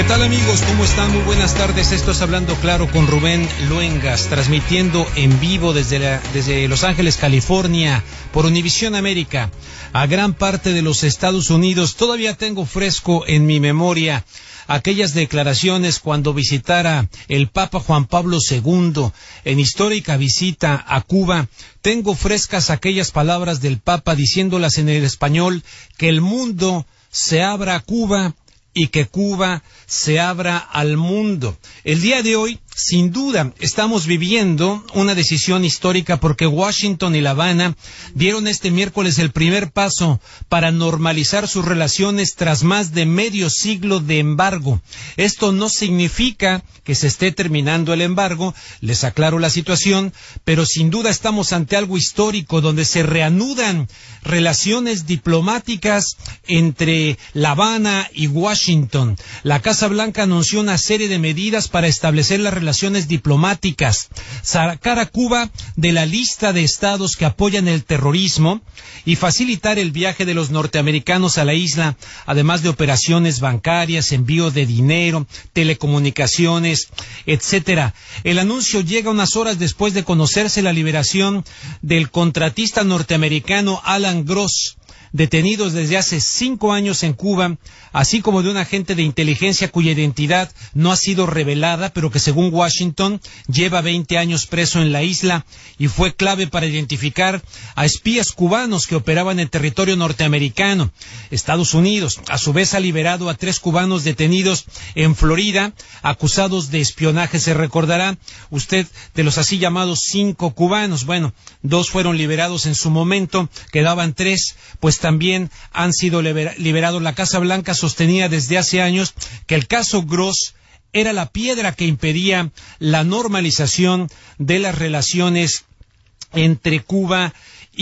¿Qué tal, amigos? ¿Cómo están? Muy buenas tardes. Esto es Hablando Claro con Rubén Luengas, transmitiendo en vivo desde Los Ángeles, California, por Univisión América, a gran parte de los Estados Unidos. Todavía tengo fresco en mi memoria aquellas declaraciones cuando visitara el Papa Juan Pablo II en histórica visita a Cuba. Tengo frescas aquellas palabras del Papa diciéndolas en el español: que el mundo se abra a Cuba y que Cuba se abra al mundo. El día de hoy, sin duda, estamos viviendo una decisión histórica porque Washington y La Habana dieron este miércoles el primer paso para normalizar sus relaciones tras más de medio siglo de embargo. Esto no significa que se esté terminando el embargo, les aclaro la situación, pero sin duda estamos ante algo histórico donde se reanudan relaciones diplomáticas entre La Habana y Washington. La Casa Blanca anunció una serie de medidas para establecer las relaciones diplomáticas, sacar a Cuba de la lista de estados que apoyan el terrorismo y facilitar el viaje de los norteamericanos a la isla, además de operaciones bancarias, envío de dinero, telecomunicaciones, etcétera. El anuncio llega unas horas después de conocerse la liberación del contratista norteamericano Alan Gross, detenidos desde hace 5 años en Cuba, así como de un agente de inteligencia cuya identidad no ha sido revelada, pero que según Washington lleva 20 años preso en la isla y fue clave para identificar a espías cubanos que operaban en territorio norteamericano. Estados Unidos, a su vez, ha liberado a 3 cubanos detenidos en Florida, acusados de espionaje. Se recordará usted de los así llamados 5 cubanos. Bueno, 2 fueron liberados en su momento, quedaban 3, pues también han sido liberados. La Casa Blanca sostenía desde hace años que el caso Gross era la piedra que impedía la normalización de las relaciones entre Cuba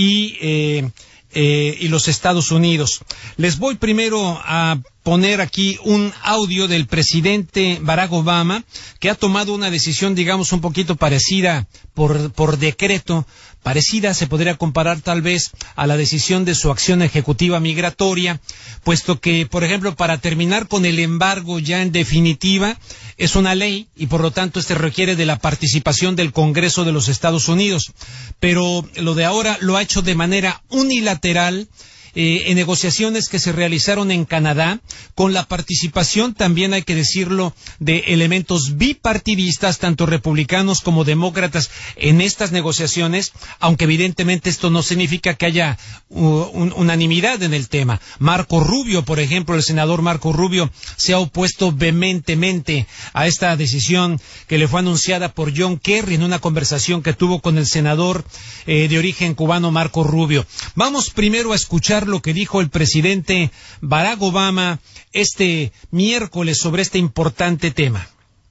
y los Estados Unidos. Les voy primero a poner aquí un audio del presidente Barack Obama, que ha tomado una decisión, digamos, un poquito parecida por decreto. Parecida se podría comparar tal vez a la decisión de su acción ejecutiva migratoria, puesto que, por ejemplo, para terminar con el embargo ya en definitiva, es una ley y por lo tanto requiere de la participación del Congreso de los Estados Unidos. Pero lo de ahora lo ha hecho de manera unilateral, en negociaciones que se realizaron en Canadá, con la participación, también hay que decirlo, de elementos bipartidistas, tanto republicanos como demócratas, en estas negociaciones, aunque evidentemente esto no significa que haya unanimidad en el tema. Marco Rubio, por ejemplo, el senador Marco Rubio, se ha opuesto vehementemente a esta decisión que le fue anunciada por John Kerry en una conversación que tuvo con el senador de origen cubano Marco Rubio. Vamos primero a escuchar lo que dijo el presidente Barack Obama este miércoles sobre este importante tema.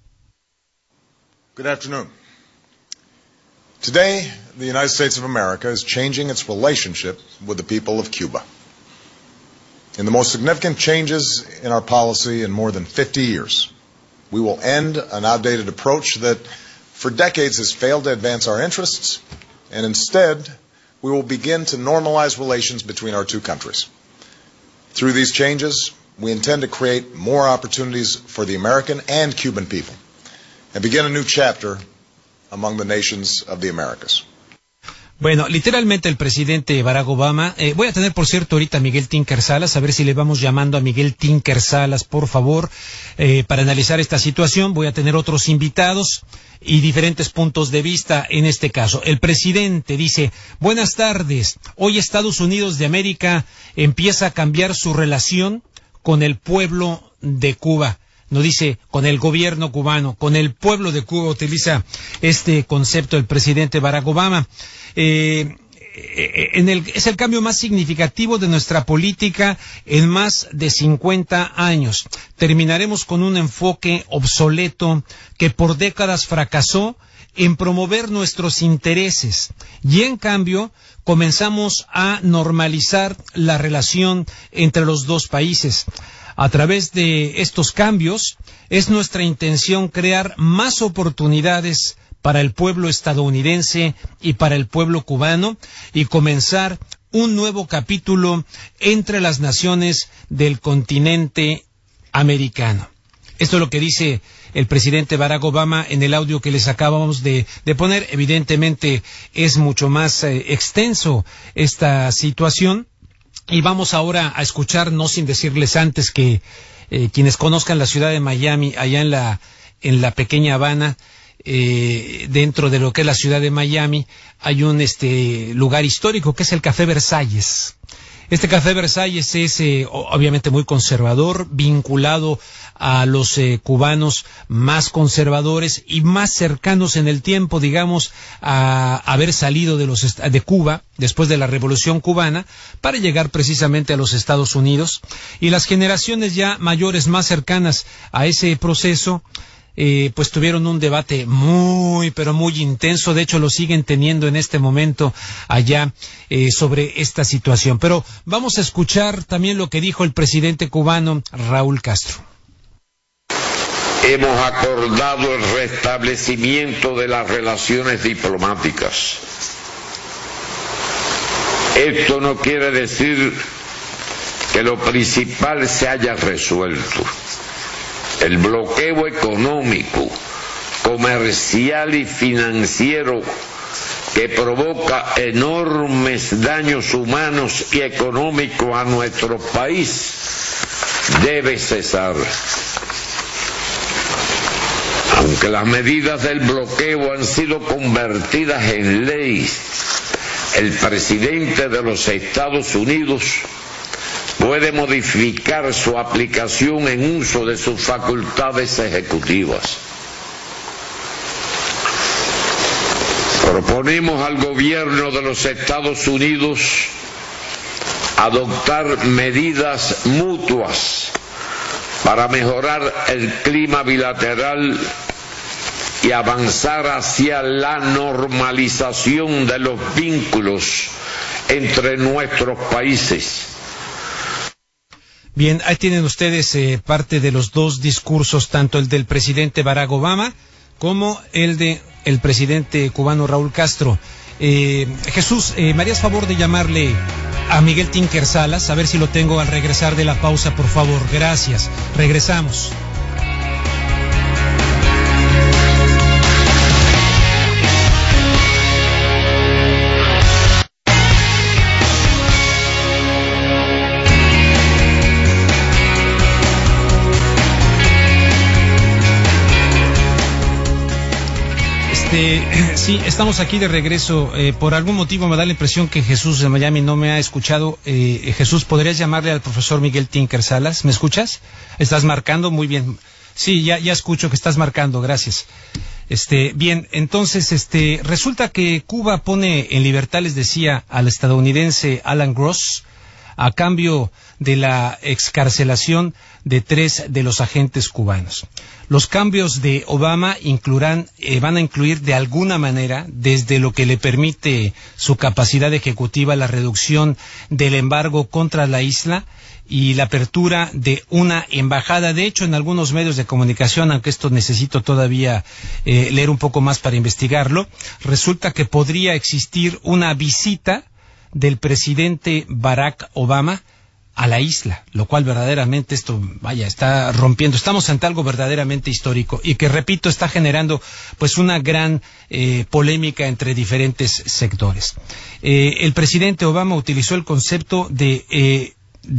Good afternoon. Today, the United States of America is changing its relationship with the people of Cuba. In the most significant changes in our policy in more than 50 years, we will end an outdated approach that for decades has failed to advance our interests, and instead we will begin to normalize relations between our two countries. Through these changes, we intend to create more opportunities for the American and Cuban people and begin a new chapter among the nations of the Americas. Bueno, literalmente el presidente Barack Obama, voy a tener por cierto ahorita a Miguel Tinker Salas, a ver si le vamos llamando a Miguel Tinker Salas, por favor, para analizar esta situación. Voy a tener otros invitados y diferentes puntos de vista en este caso. El presidente dice: buenas tardes, hoy Estados Unidos de América empieza a cambiar su relación con el pueblo de Cuba. No dice con el gobierno cubano, con el pueblo de Cuba. Utiliza este concepto el presidente Barack Obama. Es el cambio más significativo de nuestra política en más de 50 años. Terminaremos con un enfoque obsoleto que por décadas fracasó en promover nuestros intereses y en cambio comenzamos a normalizar la relación entre los dos países. A través de estos cambios es nuestra intención crear más oportunidades para el pueblo estadounidense y para el pueblo cubano y comenzar un nuevo capítulo entre las naciones del continente americano. Esto es lo que dice el presidente Barack Obama en el audio que les acabamos de poner. Evidentemente es mucho más extenso esta situación. Y vamos ahora a escuchar, no sin decirles antes que quienes conozcan la ciudad de Miami, allá en la pequeña Habana, dentro de lo que es la ciudad de Miami, hay un lugar histórico que es el Café Versalles. Este Café Versalles es obviamente muy conservador, vinculado a los cubanos más conservadores y más cercanos en el tiempo, digamos, a haber salido de Cuba después de la Revolución Cubana para llegar precisamente a los Estados Unidos. Y las generaciones ya mayores más cercanas a ese proceso pues tuvieron un debate muy, pero muy intenso. De hecho, lo siguen teniendo en este momento allá sobre esta situación. Pero vamos a escuchar también lo que dijo el presidente cubano Raúl Castro. Hemos acordado el restablecimiento de las relaciones diplomáticas. Esto no quiere decir que lo principal se haya resuelto. El bloqueo económico, comercial y financiero que provoca enormes daños humanos y económicos a nuestro país debe cesar. Aunque las medidas del bloqueo han sido convertidas en ley, el presidente de los Estados Unidos puede modificar su aplicación en uso de sus facultades ejecutivas. Proponemos al gobierno de los Estados Unidos adoptar medidas mutuas para mejorar el clima bilateral y avanzar hacia la normalización de los vínculos entre nuestros países. Bien, ahí tienen ustedes parte de los dos discursos, tanto el del presidente Barack Obama como el del presidente cubano Raúl Castro. Jesús, ¿me harías favor de llamarle a Miguel Tinker Salas? A ver si lo tengo al regresar de la pausa, por favor. Gracias. Regresamos. Sí, estamos aquí de regreso. Por algún motivo me da la impresión que Jesús de Miami no me ha escuchado. Jesús, ¿podrías llamarle al profesor Miguel Tinker Salas? ¿Me escuchas? ¿Estás marcando? Muy bien. Sí, ya escucho que estás marcando, gracias. Bien, entonces, resulta que Cuba pone en libertad, les decía, al estadounidense Alan Gross, a cambio de la excarcelación de 3 de los agentes cubanos. Los cambios de Obama van a incluir de alguna manera, desde lo que le permite su capacidad ejecutiva, la reducción del embargo contra la isla y la apertura de una embajada. De hecho, en algunos medios de comunicación, aunque esto necesito todavía leer un poco más para investigarlo, resulta que podría existir una visita del presidente Barack Obama a la isla, lo cual verdaderamente está rompiendo. Estamos ante algo verdaderamente histórico y que, repito, está generando pues una gran polémica entre diferentes sectores. El presidente Obama utilizó el concepto de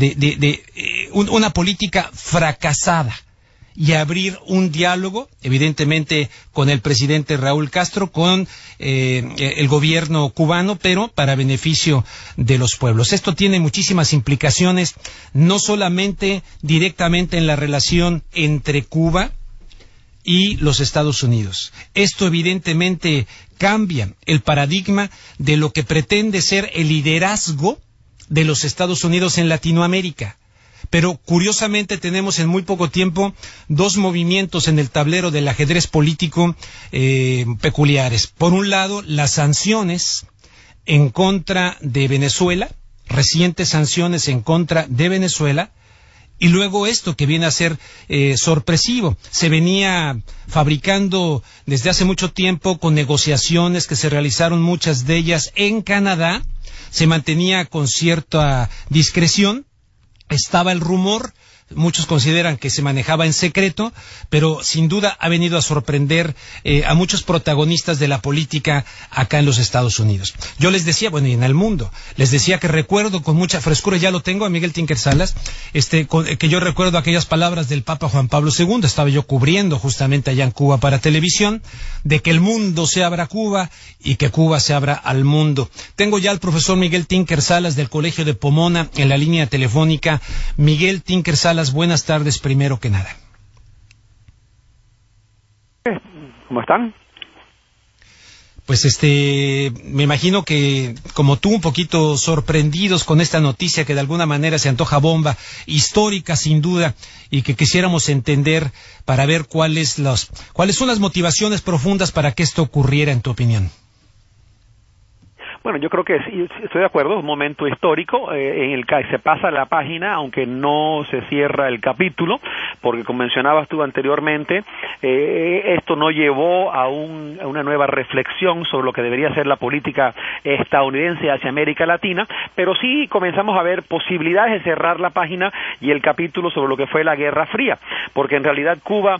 una política fracasada y abrir un diálogo, evidentemente, con el presidente Raúl Castro, con el gobierno cubano, pero para beneficio de los pueblos. Esto tiene muchísimas implicaciones, no solamente directamente en la relación entre Cuba y los Estados Unidos. Esto evidentemente cambia el paradigma de lo que pretende ser el liderazgo de los Estados Unidos en Latinoamérica. Pero curiosamente tenemos en muy poco tiempo 2 movimientos en el tablero del ajedrez político peculiares. Por un lado, las sanciones en contra de Venezuela, recientes sanciones en contra de Venezuela, y luego esto que viene a ser sorpresivo. Se venía fabricando desde hace mucho tiempo con negociaciones que se realizaron, muchas de ellas en Canadá. Se mantenía con cierta discreción. Estaba el rumor muchos consideran que se manejaba en secreto, pero sin duda ha venido a sorprender a muchos protagonistas de la política acá en los Estados Unidos. Yo les decía, bueno, y en el mundo, les decía que recuerdo con mucha frescura, ya lo tengo a Miguel Tinker Salas, que yo recuerdo aquellas palabras del Papa Juan Pablo II, estaba yo cubriendo justamente allá en Cuba para televisión, de que el mundo se abra a Cuba y que Cuba se abra al mundo. Tengo ya al profesor Miguel Tinker Salas del Colegio de Pomona en la línea telefónica. Miguel Tinker Salas, buenas tardes primero que nada. ¿Cómo están? Pues me imagino que como tú un poquito sorprendidos con esta noticia que de alguna manera se antoja bomba, histórica sin duda, y que quisiéramos entender para ver cuáles son las motivaciones profundas para que esto ocurriera, en tu opinión. Bueno, yo creo que sí, estoy de acuerdo, es un momento histórico en el que se pasa la página, aunque no se cierra el capítulo, porque como mencionabas tú anteriormente, esto no llevó a una nueva reflexión sobre lo que debería ser la política estadounidense hacia América Latina, pero sí comenzamos a ver posibilidades de cerrar la página y el capítulo sobre lo que fue la Guerra Fría, porque en realidad Cuba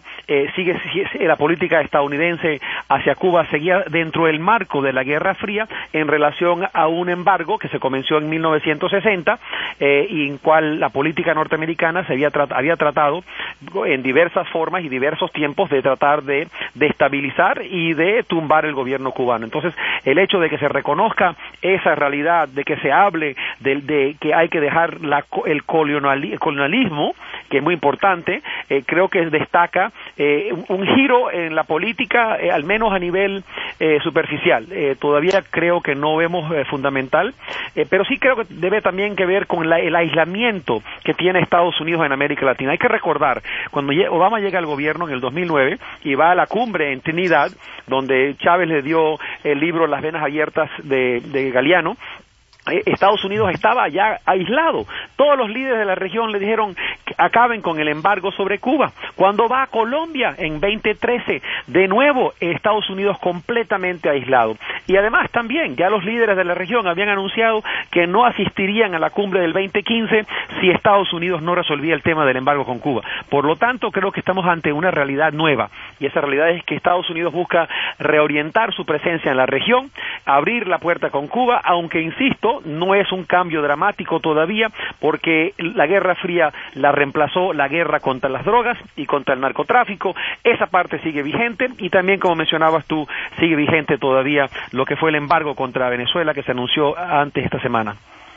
la política estadounidense hacia Cuba seguía dentro del marco de la Guerra Fría en relación a un embargo que se comenzó en 1960 y en cual la política norteamericana se había tratado en diversas formas y diversos tiempos de tratar de estabilizar y de tumbar el gobierno cubano. Entonces, el hecho de que se reconozca esa realidad, de que se hable de que hay que dejar el colonialismo, que es muy importante, creo que destaca un giro en la política, al menos a nivel superficial. Todavía creo que no vemos fundamental, pero sí creo que debe también que ver con el aislamiento que tiene Estados Unidos en América Latina. Hay que recordar, cuando Obama llega al gobierno en el 2009 y va a la cumbre en Trinidad, donde Chávez le dio el libro Las venas abiertas de Galeano, Estados Unidos estaba ya aislado. Todos los líderes de la región le dijeron que acaben con el embargo sobre Cuba. Cuando va a Colombia en 2013, de nuevo Estados Unidos completamente aislado. Y además también ya los líderes de la región habían anunciado que no asistirían a la cumbre del 2015 si Estados Unidos no resolvía el tema del embargo con Cuba. Por lo tanto, creo que estamos ante una realidad nueva, y esa realidad es que Estados Unidos busca reorientar su presencia en la región, abrir la puerta con Cuba, aunque insisto, no es un cambio dramático todavía, porque la Guerra Fría la reemplazó la guerra contra las drogas y contra el narcotráfico. Esa parte sigue vigente, y también, como mencionabas tú, sigue vigente todavía lo que fue el embargo contra Venezuela que se anunció antes esta semana.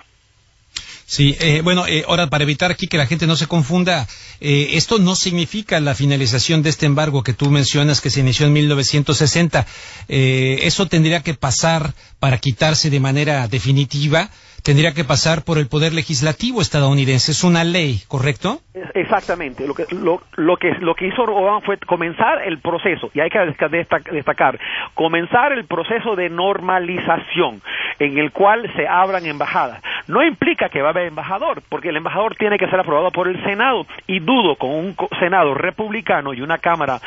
Sí, ahora para evitar aquí que la gente no se confunda, esto no significa la finalización de este embargo que tú mencionas que se inició en 1960. Eso tendría que pasar para quitarse de manera definitiva. Tendría que pasar por el poder legislativo estadounidense. Es una ley, ¿correcto? Exactamente. Lo que hizo Obama fue comenzar el proceso, y hay que destacar, comenzar el proceso de normalización en el cual se abran embajadas. No implica que va a haber embajador, porque el embajador tiene que ser aprobado por el Senado, y dudo con un Senado republicano y una cámara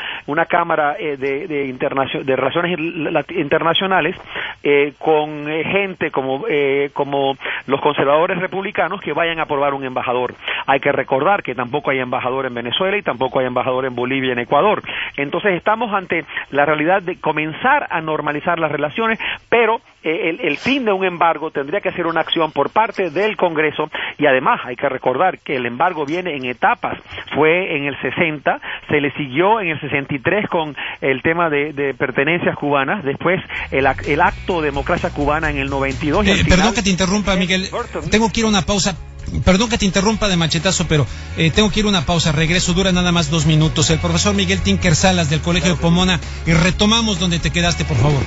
de relaciones internacionales con gente como los conservadores republicanos que vayan a aprobar un embajador. Hay que recordar que tampoco hay embajador en Venezuela y tampoco hay embajador en Bolivia y en Ecuador. Entonces estamos ante la realidad de comenzar a normalizar las relaciones, pero el fin de un embargo tendría que ser una acción por parte del Congreso, y además hay que recordar que el embargo viene en etapas. Fue en el 60, se le siguió en el 63 con el tema de pertenencias cubanas, después el acto de democracia cubana en el 92. Perdón que te interrumpa, Miguel, tengo que ir a una pausa. Perdón que te interrumpa de machetazo, pero tengo que ir a una pausa. Regreso, dura nada más 2 minutos. El profesor Miguel Tinker Salas del Colegio de Pomona, y retomamos donde te quedaste, por favor.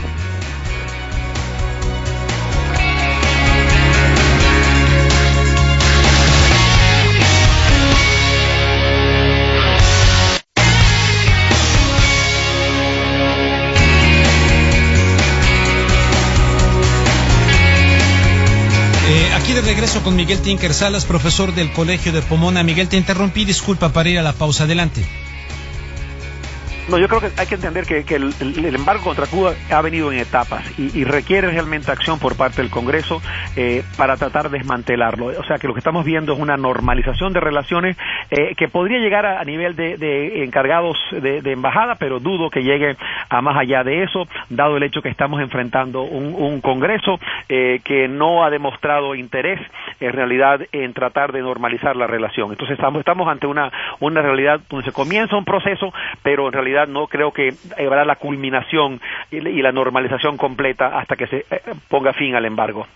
Aquí de regreso con Miguel Tinker Salas, profesor del Colegio de Pomona. Miguel, te interrumpí, disculpa, para ir a la pausa. Adelante. No, yo creo que hay que entender que el embargo contra Cuba ha venido en etapas y requiere realmente acción por parte del Congreso para tratar de desmantelarlo. O sea, que lo que estamos viendo es una normalización de relaciones que podría llegar a nivel de encargados de embajada, pero dudo que llegue a más allá de eso, dado el hecho que estamos enfrentando un Congreso que no ha demostrado interés en realidad en tratar de normalizar la relación. Entonces estamos ante una realidad donde se comienza un proceso, pero en realidad no creo que habrá la culminación y la normalización completa hasta que se ponga fin al embargo.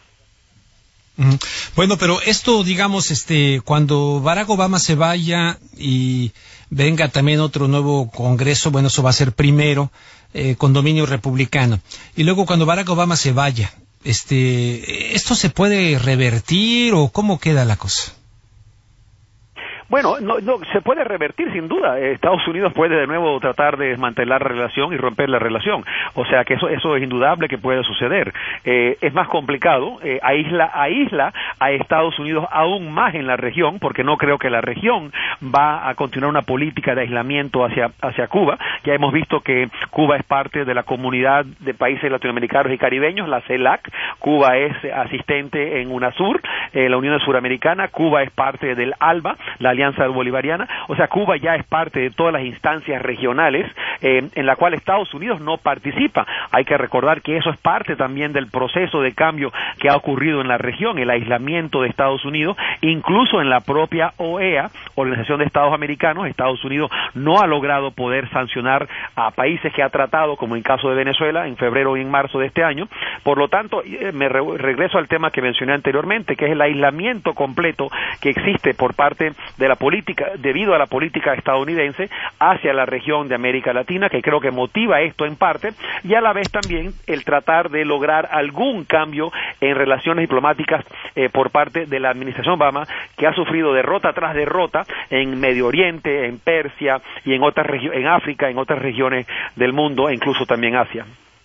Bueno, pero esto, digamos, cuando Barack Obama se vaya y venga también otro nuevo Congreso, bueno, eso va a ser primero, con dominio republicano. Y luego cuando Barack Obama se vaya, ¿esto se puede revertir o cómo queda la cosa? Bueno, no, se puede revertir sin duda. Estados Unidos puede de nuevo tratar de desmantelar la relación y romper la relación. O sea que eso es indudable que puede suceder. Es más complicado. Aísla a Estados Unidos aún más en la región, porque no creo que la región va a continuar una política de aislamiento hacia Cuba. Ya hemos visto que Cuba es parte de la comunidad de países latinoamericanos y caribeños, la CELAC. Cuba es asistente en UNASUR, la Unión Suramericana. Cuba es parte del ALBA, la Alianza Bolivariana. O sea, Cuba ya es parte de todas las instancias regionales en la cual Estados Unidos no participa. Hay que recordar que eso es parte también del proceso de cambio que ha ocurrido en la región, el aislamiento de Estados Unidos, incluso en la propia OEA, Organización de Estados Americanos. Estados Unidos no ha logrado poder sancionar a países que ha tratado, como en el caso de Venezuela, en febrero y en marzo de este año. Por lo tanto, me regreso al tema que mencioné anteriormente, que es el aislamiento completo que existe por parte de la política, debido a la política estadounidense hacia la región de América Latina, que creo que motiva esto en parte, y a la vez también el tratar de lograr algún cambio en relaciones diplomáticas por parte de la administración Obama, que ha sufrido derrota tras derrota en Medio Oriente, en Persia y en otras en África, en otras regiones del mundo e incluso también Asia.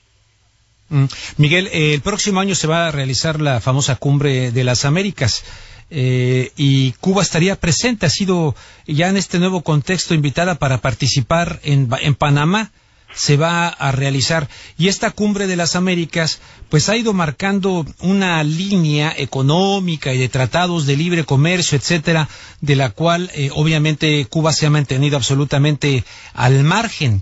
Miguel, el próximo año se va a realizar la famosa Cumbre de las Américas. Y Cuba estaría presente, ha sido ya en este nuevo contexto invitada para participar en Panamá, se va a realizar, y esta Cumbre de las Américas pues ha ido marcando una línea económica y de tratados de libre comercio, etcétera, de la cual obviamente Cuba se ha mantenido absolutamente al margen.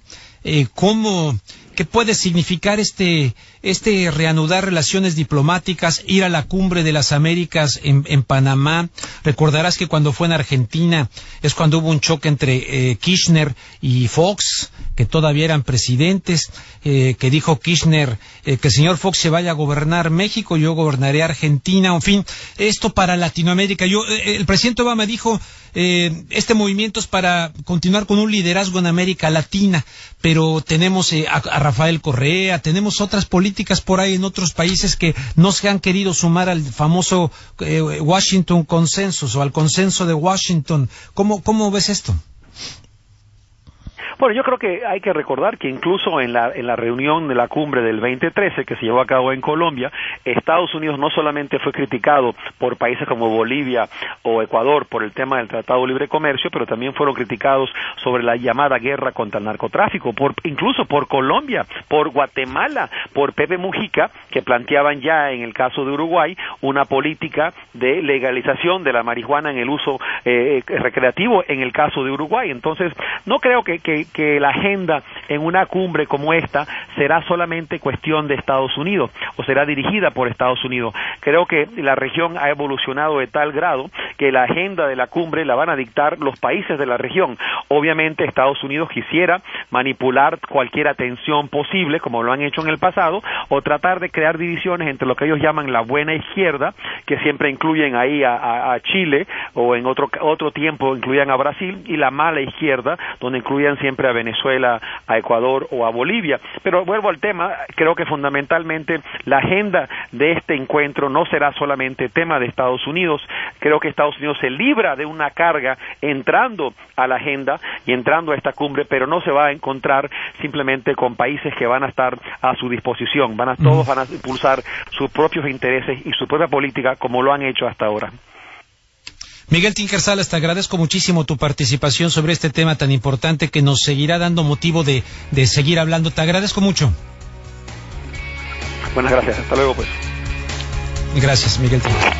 ¿Qué puede significar este reanudar relaciones diplomáticas, ir a la Cumbre de las Américas en Panamá? Recordarás que cuando fue en Argentina es cuando hubo un choque entre Kirchner y Fox, que todavía eran presidentes, que dijo Kirchner que el señor Fox se vaya a gobernar México, yo gobernaré Argentina. En fin, esto para Latinoamérica. El presidente Obama dijo este movimiento es para continuar con un liderazgo en América Latina, pero tenemos a Rafael Correa, tenemos otras políticas por ahí en otros países que no se han querido sumar al famoso Washington Consensus o al consenso de Washington. ¿Cómo ves esto? Bueno, yo creo que hay que recordar que incluso en la reunión de la cumbre del 2013 que se llevó a cabo en Colombia, Estados Unidos no solamente fue criticado por países como Bolivia o Ecuador por el tema del Tratado de Libre Comercio, pero también fueron criticados sobre la llamada guerra contra el narcotráfico, incluso por Colombia, por Guatemala, por Pepe Mujica, que planteaban ya en el caso de Uruguay una política de legalización de la marihuana en el uso recreativo en el caso de Uruguay. Entonces, no creo que la agenda en una cumbre como esta será solamente cuestión de Estados Unidos o será dirigida por Estados Unidos. Creo que la región ha evolucionado de tal grado que la agenda de la cumbre la van a dictar los países de la región. Obviamente Estados Unidos quisiera manipular cualquier atención posible, como lo han hecho en el pasado, o tratar de crear divisiones entre lo que ellos llaman la buena izquierda, que siempre incluyen ahí a Chile, o en otro tiempo incluían a Brasil, y la mala izquierda, donde incluían siempre a Venezuela, a Ecuador o a Bolivia. Pero vuelvo al tema, creo que fundamentalmente la agenda de este encuentro no será solamente tema de Estados Unidos. Creo que Estados Unidos se libra de una carga entrando a la agenda y entrando a esta cumbre, pero no se va a encontrar simplemente con países que van a estar a su disposición. Todos van a impulsar sus propios intereses y su propia política como lo han hecho hasta ahora. Miguel Tinker Salas, te agradezco muchísimo tu participación sobre este tema tan importante que nos seguirá dando motivo de seguir hablando. Te agradezco mucho. Buenas gracias, hasta luego pues. Gracias, Miguel Tinker.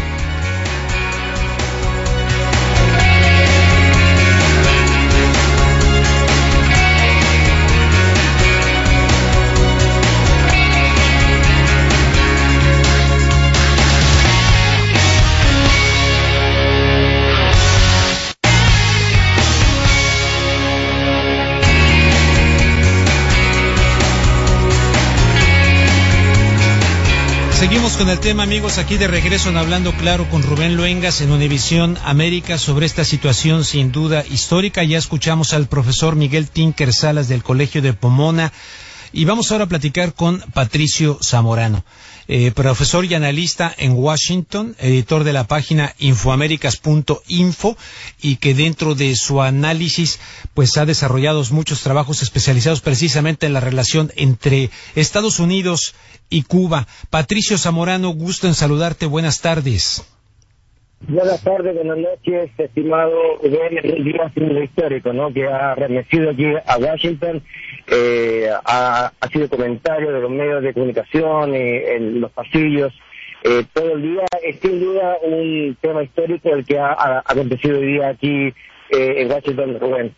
Seguimos con el tema, amigos, aquí de regreso en Hablando Claro con Rubén Luengas en Univisión América sobre esta situación sin duda histórica. Ya escuchamos al profesor Miguel Tinker Salas del Colegio de Pomona y vamos ahora a platicar con Patricio Zamorano, profesor y analista en Washington, editor de la página infoamericas.info y que dentro de su análisis pues ha desarrollado muchos trabajos especializados precisamente en la relación entre Estados Unidos y Cuba. Patricio Zamorano, gusto en saludarte, buenas tardes. Buenas tardes, buenas noches, estimado Rubén. El día histórico, ¿no? Que ha remecido aquí a Washington, ha sido comentario de los medios de comunicación, en los pasillos, todo el día. Es sin duda un tema histórico el que ha acontecido hoy día aquí en Washington, Rubén.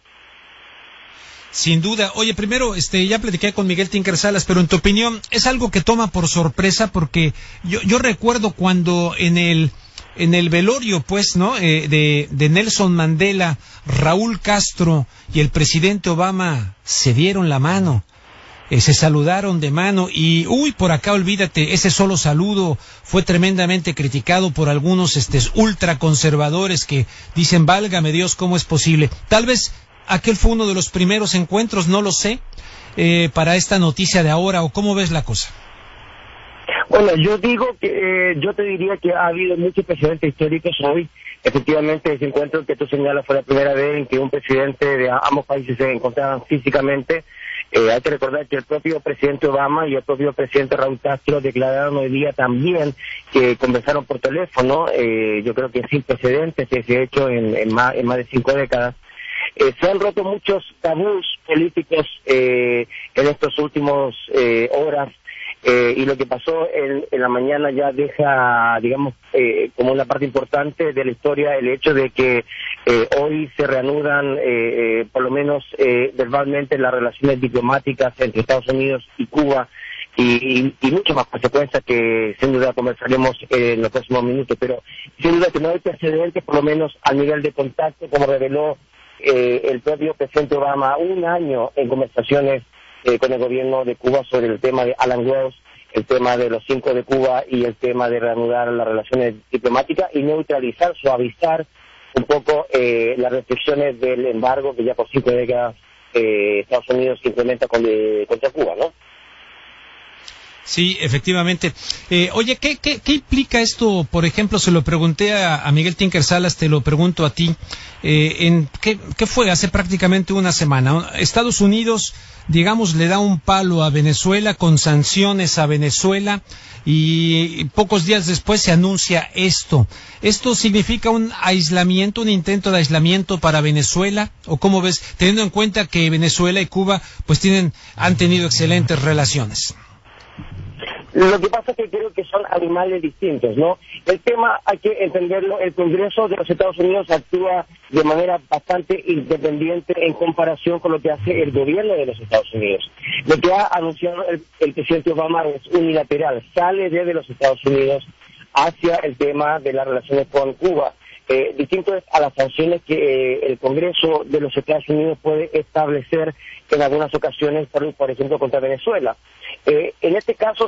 Sin duda. Oye, primero, ya platiqué con Miguel Tinker Salas, pero en tu opinión, ¿es algo que toma por sorpresa? Porque yo recuerdo cuando en el velorio, pues, ¿no? De Nelson Mandela, Raúl Castro y el presidente Obama se dieron la mano, se saludaron de mano y, por acá olvídate, ese solo saludo fue tremendamente criticado por algunos ultraconservadores que dicen, válgame Dios, ¿cómo es posible? Tal vez aquel fue uno de los primeros encuentros, no lo sé, para esta noticia de ahora, ¿o cómo ves la cosa? Bueno, yo te diría que ha habido muchos precedentes históricos hoy. Efectivamente, ese encuentro que tú señalas fue la primera vez en que un presidente de ambos países se encontraban físicamente. Hay que recordar que el propio presidente Obama y el propio presidente Raúl Castro declararon hoy día también que conversaron por teléfono. Yo creo que sin precedentes ese hecho en más de 5 décadas. Se han roto muchos tabús políticos en estos últimos horas. Y lo que pasó en la mañana ya deja, digamos, como una parte importante de la historia el hecho de que hoy se reanudan, por lo menos verbalmente, las relaciones diplomáticas entre Estados Unidos y Cuba y muchas más consecuencias que sin duda conversaremos en los próximos minutos, pero sin duda que no hay precedentes, por lo menos al nivel de contacto, como reveló el propio presidente Obama, un año en conversaciones con el gobierno de Cuba sobre el tema de Alan Wells, el tema de los 5 de Cuba y el tema de reanudar las relaciones diplomáticas y neutralizar, suavizar un poco las restricciones del embargo que ya por 5 décadas Estados Unidos implementa contra Cuba, ¿no? Sí, efectivamente. Oye, ¿qué implica esto? Por ejemplo, se lo pregunté a Miguel Tinker Salas, te lo pregunto a ti. ¿Qué fue? Hace prácticamente una semana. Estados Unidos, digamos, le da un palo a Venezuela con sanciones a Venezuela y pocos días después se anuncia esto. ¿Esto significa un aislamiento, un intento de aislamiento para Venezuela? ¿O cómo ves, teniendo en cuenta que Venezuela y Cuba pues han tenido excelentes relaciones? Lo que pasa es que creo que son animales distintos, ¿no? El tema hay que entenderlo, el Congreso de los Estados Unidos actúa de manera bastante independiente en comparación con lo que hace el gobierno de los Estados Unidos. Lo que ha anunciado el presidente Obama es unilateral, sale desde los Estados Unidos hacia el tema de las relaciones con Cuba. Distinto es a las sanciones que el Congreso de los Estados Unidos puede establecer en algunas ocasiones, por ejemplo, contra Venezuela. En este caso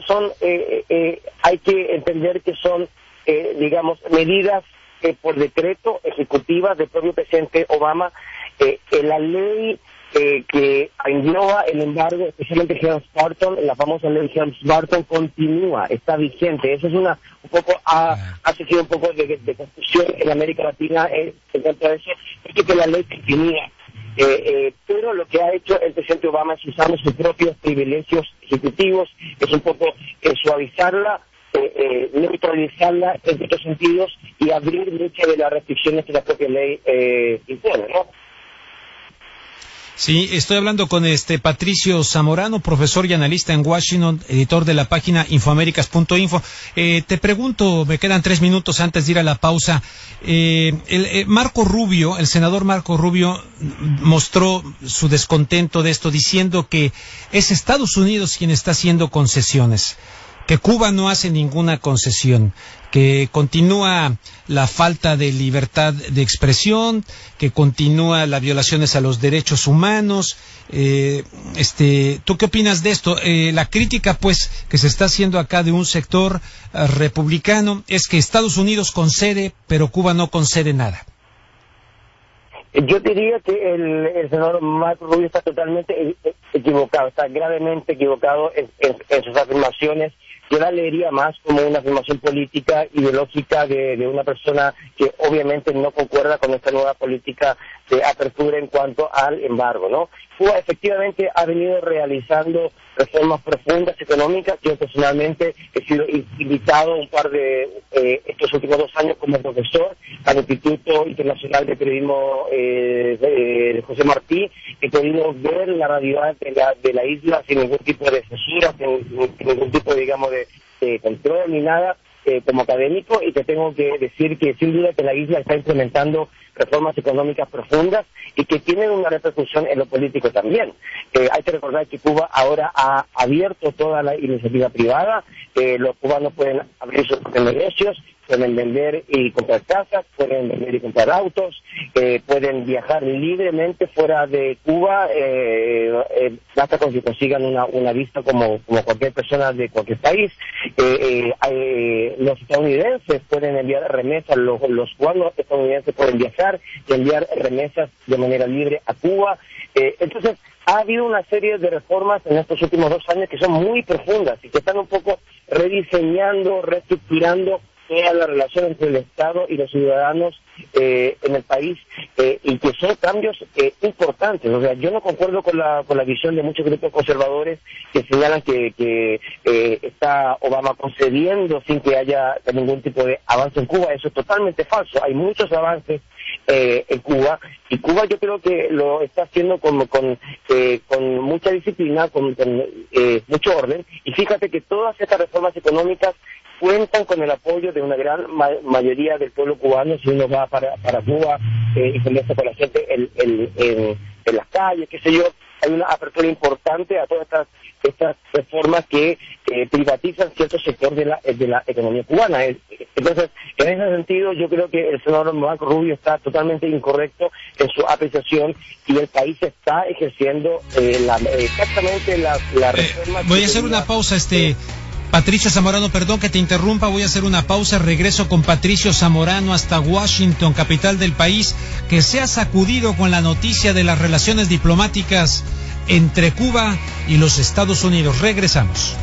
hay que entender que son, digamos, medidas por decreto ejecutivas del propio presidente Obama. La ley que engloba el embargo, especialmente Helms-Burton, la famosa ley Helms-Burton, continúa, está vigente. Eso es ha sido un poco de confusión en América Latina en cuanto a eso, es que la ley continúa. Pero lo que ha hecho el presidente Obama es usar sus propios privilegios ejecutivos, es un poco suavizarla, neutralizarla en ciertos sentidos y abrir muchas de las restricciones que la propia ley impone, ¿no? Sí, estoy hablando con Patricio Zamorano, profesor y analista en Washington, editor de la página infoamericas.info. Te pregunto, me quedan 3 minutos antes de ir a la pausa. Marco Rubio, el senador Marco Rubio, mostró su descontento de esto, diciendo que es Estados Unidos quien está haciendo concesiones, que Cuba no hace ninguna concesión, que continúa la falta de libertad de expresión, que continúa las violaciones a los derechos humanos. ¿Tú qué opinas de esto? La crítica, pues, que se está haciendo acá de un sector republicano es que Estados Unidos concede, pero Cuba no concede nada. Yo diría que el senador Marco Rubio está totalmente equivocado, está gravemente equivocado en sus afirmaciones. Yo la leería más como una afirmación política, ideológica de una persona que obviamente no concuerda con esta nueva política de apertura en cuanto al embargo, ¿no? Cuba efectivamente ha venido realizando reformas profundas económicas. Yo personalmente he sido invitado un par de estos últimos 2 años como profesor al Instituto Internacional de Periodismo de José Martí. He podido ver la realidad de la isla sin ningún tipo de censura, sin ningún tipo, digamos, de control ni nada. Como académico, y te tengo que decir que sin duda que la isla está implementando reformas económicas profundas y que tienen una repercusión en lo político también. Hay que recordar que Cuba ahora ha abierto toda la iniciativa privada. Los cubanos pueden abrir sus negocios, pueden vender y comprar casas, pueden vender y comprar autos, pueden viajar libremente fuera de Cuba, basta con que consigan una visa como cualquier persona de cualquier país. Los estadounidenses pueden enviar remesas, los cubanos estadounidenses pueden viajar y enviar remesas de manera libre a Cuba. Entonces, ha habido una serie de reformas en estos últimos 2 años que son muy profundas y que están un poco rediseñando, reestructurando toda la relación entre el Estado y los ciudadanos en el país, y que son cambios importantes. O sea, yo no concuerdo con la visión de muchos grupos conservadores que señalan que está Obama concediendo sin que haya ningún tipo de avance en Cuba. Eso es totalmente falso. Hay muchos avances en Cuba, y Cuba yo creo que lo está haciendo con mucha disciplina, con mucho orden. Y fíjate que todas estas reformas económicas cuentan con el apoyo de una gran mayoría del pueblo cubano. Si uno va para Cuba y conversa con la gente en las calles, qué sé yo, hay una apertura importante a todas estas reformas que privatizan cierto sector de la economía cubana. Entonces, en ese sentido, yo creo que el senador Marco Rubio está totalmente incorrecto en su apreciación, y el país está ejerciendo exactamente la reforma. Voy a hacer una pausa, Patricio Zamorano, perdón que te interrumpa, voy a hacer una pausa, regreso con Patricio Zamorano hasta Washington, capital del país, que se ha sacudido con la noticia de las relaciones diplomáticas entre Cuba y los Estados Unidos. Regresamos.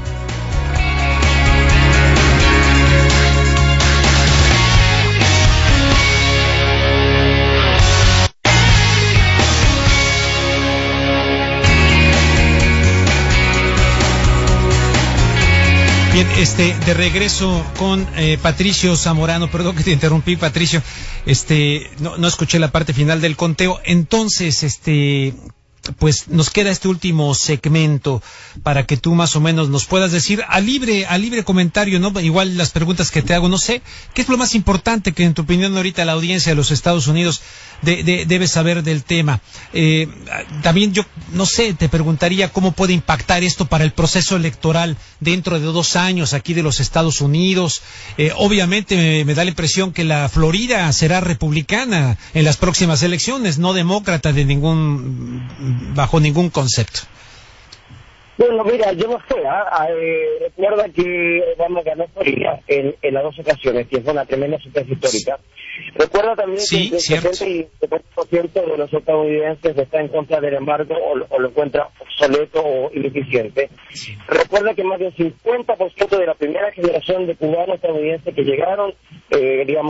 Bien, de regreso con Patricio Zamorano, perdón que te interrumpí, Patricio, no escuché la parte final del conteo. Entonces, pues nos queda este último segmento para que tú más o menos nos puedas decir a libre comentario, ¿no? Igual las preguntas que te hago, no sé, ¿qué es lo más importante que en tu opinión ahorita la audiencia de los Estados Unidos debe saber del tema? También yo, no sé, te preguntaría cómo puede impactar esto para el proceso electoral dentro de 2 años aquí de los Estados Unidos. Obviamente me da la impresión que la Florida será republicana en las próximas elecciones, no demócrata bajo ningún concepto. Bueno, mira, yo no sé, recuerda que Obama ganó Florida en las 2 ocasiones, que fue una tremenda sorpresa histórica. Recuerda también que el 70% de los estadounidenses está en contra del embargo o lo encuentra obsoleto o ineficiente. Recuerda que más del 50% de la primera generación de cubanos estadounidenses que llegaron,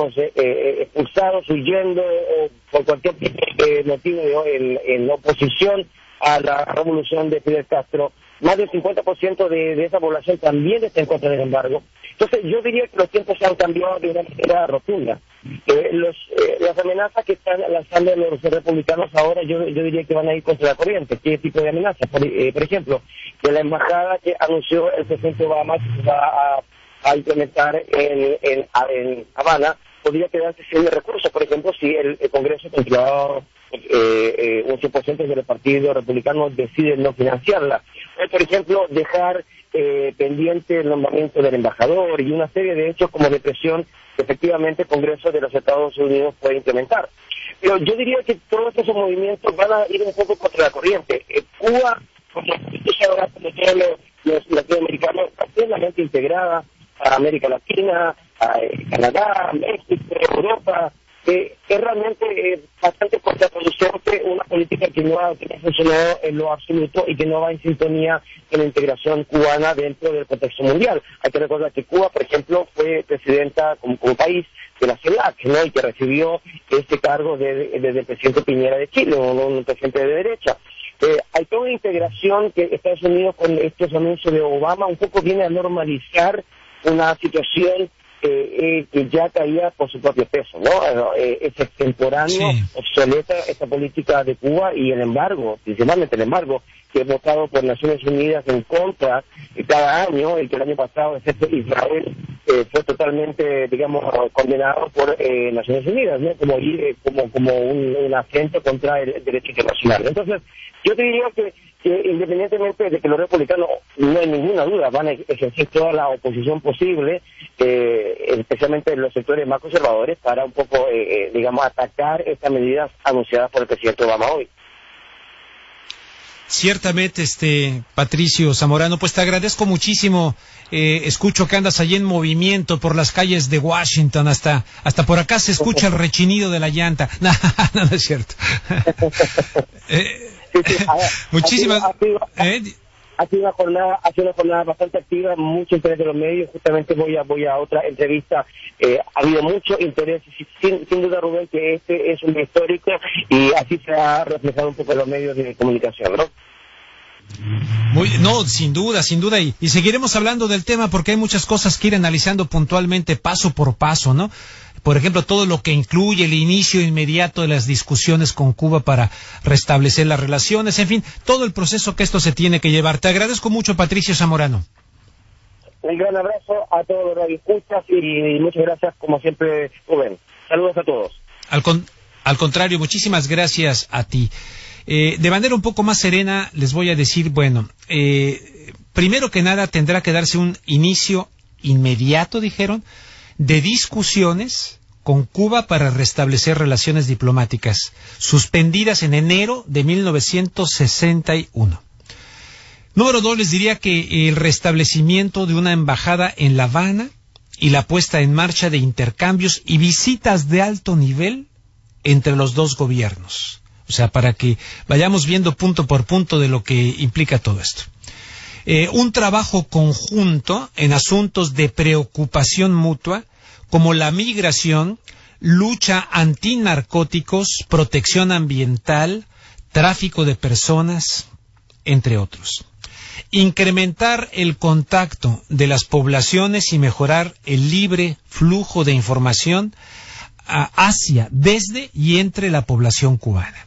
expulsados, huyendo o por cualquier tipo de motivo en oposición a la revolución de Fidel Castro. Más del 50% de esa población también está en contra del embargo. Entonces, yo diría que los tiempos se han cambiado de una manera rotunda. Las amenazas que están lanzando los republicanos ahora, yo diría que van a ir contra la corriente. ¿Qué tipo de amenazas? Por ejemplo, que la embajada que anunció el presidente Obama que va a implementar en Habana podría quedarse sin recursos. Por ejemplo, si el Congreso controlado un 100% del Partido Republicano decide no financiarla. Por ejemplo, dejar pendiente el nombramiento del embajador y una serie de hechos como de presión que efectivamente el Congreso de los Estados Unidos puede implementar. Pero yo diría que todos esos movimientos van a ir un poco contra la corriente. Cuba, como todos los latinoamericanos, está plenamente integrada a América Latina, a Canadá, México, Europa. Es realmente bastante contraproducente una política que no ha funcionado en lo absoluto y que no va en sintonía con la integración cubana dentro del contexto mundial. Hay que recordar que Cuba, por ejemplo, fue presidenta como país de la CELAC, ¿no? Y que recibió este cargo desde el presidente Piñera de Chile, un presidente de derecha. Hay toda una integración que Estados Unidos con estos anuncios de Obama un poco viene a normalizar una situación que ya caía por su propio peso, ¿no? Es extemporáneo, sí, obsoleta esta política de Cuba y el embargo, principalmente el embargo, que es votado por Naciones Unidas en contra cada año, el que el año pasado, excepto Israel, fue totalmente, digamos, condenado por Naciones Unidas, ¿no? Como un acento contra el derecho internacional. Entonces, yo te diría que independientemente de que los republicanos, no hay ninguna duda, van a ejercer toda la oposición posible, especialmente los sectores más conservadores, para un poco, digamos, atacar estas medidas anunciadas por el presidente Obama hoy. Ciertamente, Patricio Zamorano, pues te agradezco muchísimo. Escucho que andas allí en movimiento por las calles de Washington, hasta por acá se escucha el rechinido de la llanta. No, no es cierto. Muchísimas. Ha sido una jornada bastante activa, mucho interés de los medios. Justamente voy a otra entrevista. Ha habido mucho interés, sin duda, Rubén, que este es un día histórico y así se ha reflejado un poco en los medios de comunicación, ¿no? No, sin duda, y seguiremos hablando del tema porque hay muchas cosas que ir analizando puntualmente, paso por paso, ¿no? Por ejemplo, todo lo que incluye el inicio inmediato de las discusiones con Cuba para restablecer las relaciones, en fin, todo el proceso que esto se tiene que llevar. Te agradezco mucho, Patricio Zamorano. Un gran abrazo a todos los radioescuchas y muchas gracias, como siempre, Rubén. Saludos a todos. Al contrario, muchísimas gracias a ti. De manera un poco más serena, les voy a decir, bueno, primero que nada tendrá que darse un inicio inmediato, dijeron, de discusiones con Cuba para restablecer relaciones diplomáticas, suspendidas en enero de 1961. Número 2, les diría que el restablecimiento de una embajada en La Habana y la puesta en marcha de intercambios y visitas de alto nivel entre los dos gobiernos. O sea, para que vayamos viendo punto por punto de lo que implica todo esto. Un trabajo conjunto en asuntos de preocupación mutua, como la migración, lucha antinarcóticos, protección ambiental, tráfico de personas, entre otros. Incrementar el contacto de las poblaciones y mejorar el libre flujo de información hacia, desde y entre la población cubana.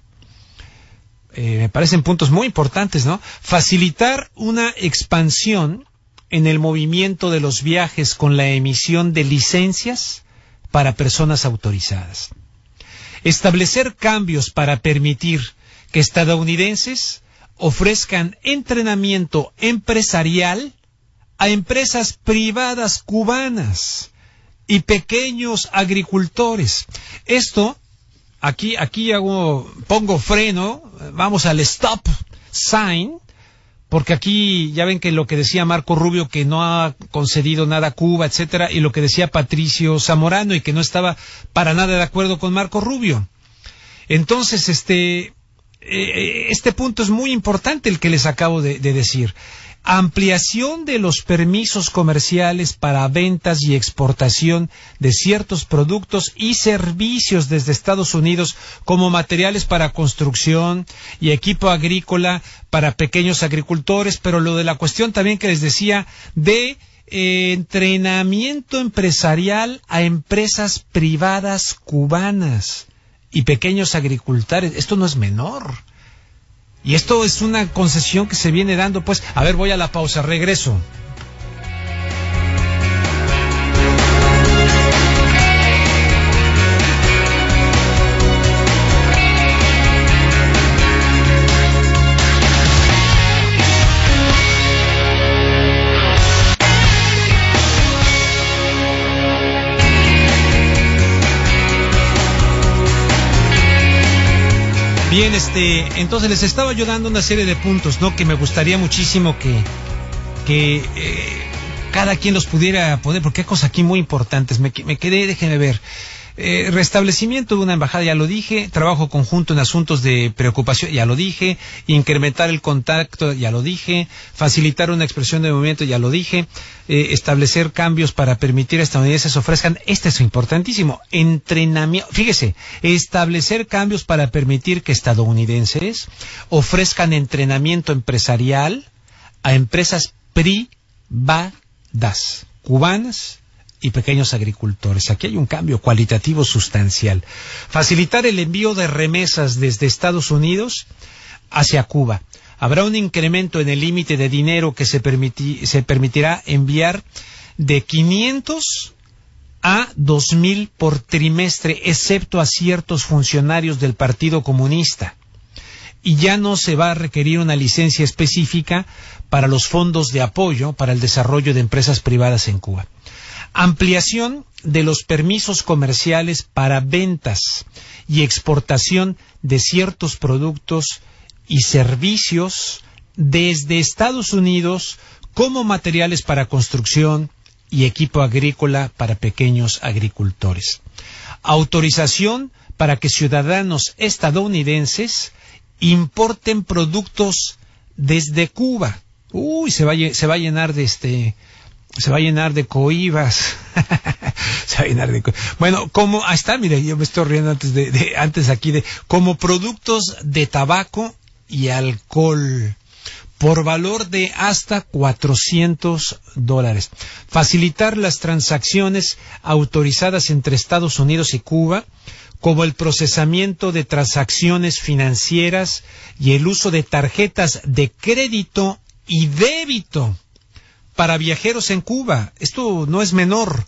Me parecen puntos muy importantes, ¿no? Facilitar una expansión en el movimiento de los viajes con la emisión de licencias para personas autorizadas. Establecer cambios para permitir que estadounidenses ofrezcan entrenamiento empresarial a empresas privadas cubanas y pequeños agricultores. Esto, aquí pongo freno, vamos al stop sign, porque aquí ya ven que lo que decía Marco Rubio, que no ha concedido nada a Cuba, etcétera, y lo que decía Patricio Zamorano, y que no estaba para nada de acuerdo con Marco Rubio. Entonces, este punto es muy importante, el que les acabo de decir. ampliación de los permisos comerciales para ventas y exportación de ciertos productos y servicios desde Estados Unidos, como materiales para construcción y equipo agrícola para pequeños agricultores, pero lo de la cuestión también que les decía de entrenamiento empresarial a empresas privadas cubanas y pequeños agricultores. Esto no es menor. Y esto es una concesión que se viene dando, pues. A ver, voy a la pausa, regreso. Bien, entonces les estaba yo dando una serie de puntos, ¿no? Que me gustaría muchísimo que cada quien los pudiera poner, porque hay cosas aquí muy importantes. Me quedé, déjenme ver. Restablecimiento de una embajada, ya lo dije. Trabajo conjunto en asuntos de preocupación, ya lo dije. Incrementar el contacto, ya lo dije. Facilitar una expresión de movimiento, ya lo dije. Establecer cambios para permitir a estadounidenses ofrezcan, este es importantísimo, entrenamiento. Fíjese, establecer cambios para permitir que estadounidenses ofrezcan entrenamiento empresarial a empresas privadas, cubanas y pequeños agricultores. Aquí hay un cambio cualitativo sustancial. Facilitar el envío de remesas desde Estados Unidos hacia Cuba. Habrá un incremento en el límite de dinero que se permitirá enviar de 500 a 2,000 por trimestre, excepto a ciertos funcionarios del Partido Comunista. Y ya no se va a requerir una licencia específica para los fondos de apoyo para el desarrollo de empresas privadas en Cuba. Ampliación de los permisos comerciales para ventas y exportación de ciertos productos y servicios desde Estados Unidos, como materiales para construcción y equipo agrícola para pequeños agricultores. Autorización para que ciudadanos estadounidenses importen productos desde Cuba. Se va a llenar de cohibas. Bueno, como está, mire, yo me estoy riendo antes aquí como productos de tabaco y alcohol por valor de hasta $400. Facilitar las transacciones autorizadas entre Estados Unidos y Cuba, como el procesamiento de transacciones financieras y el uso de tarjetas de crédito y débito para viajeros en Cuba. Esto no es menor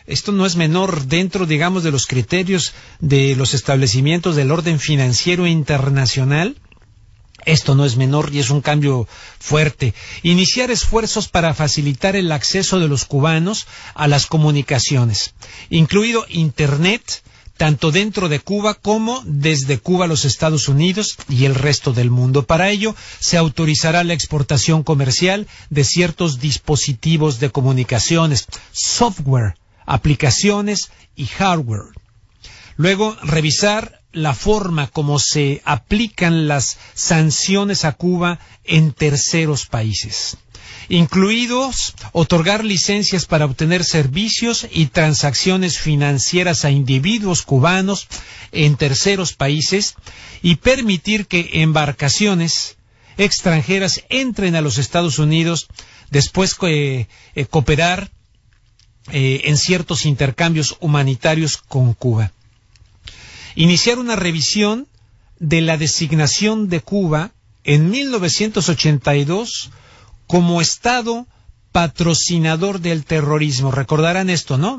dentro, digamos, de los criterios de los establecimientos del orden financiero internacional. Esto no es menor y es un cambio fuerte. Iniciar esfuerzos para facilitar el acceso de los cubanos a las comunicaciones, incluido Internet, tanto dentro de Cuba como desde Cuba a los Estados Unidos y el resto del mundo. Para ello, se autorizará la exportación comercial de ciertos dispositivos de comunicaciones, software, aplicaciones y hardware. Luego, revisar la forma como se aplican las sanciones a Cuba en terceros países, incluidos otorgar licencias para obtener servicios y transacciones financieras a individuos cubanos en terceros países y permitir que embarcaciones extranjeras entren a los Estados Unidos, después cooperar en ciertos intercambios humanitarios con Cuba. Iniciar una revisión de la designación de Cuba en 1982 como Estado patrocinador del terrorismo. Recordarán esto, ¿no?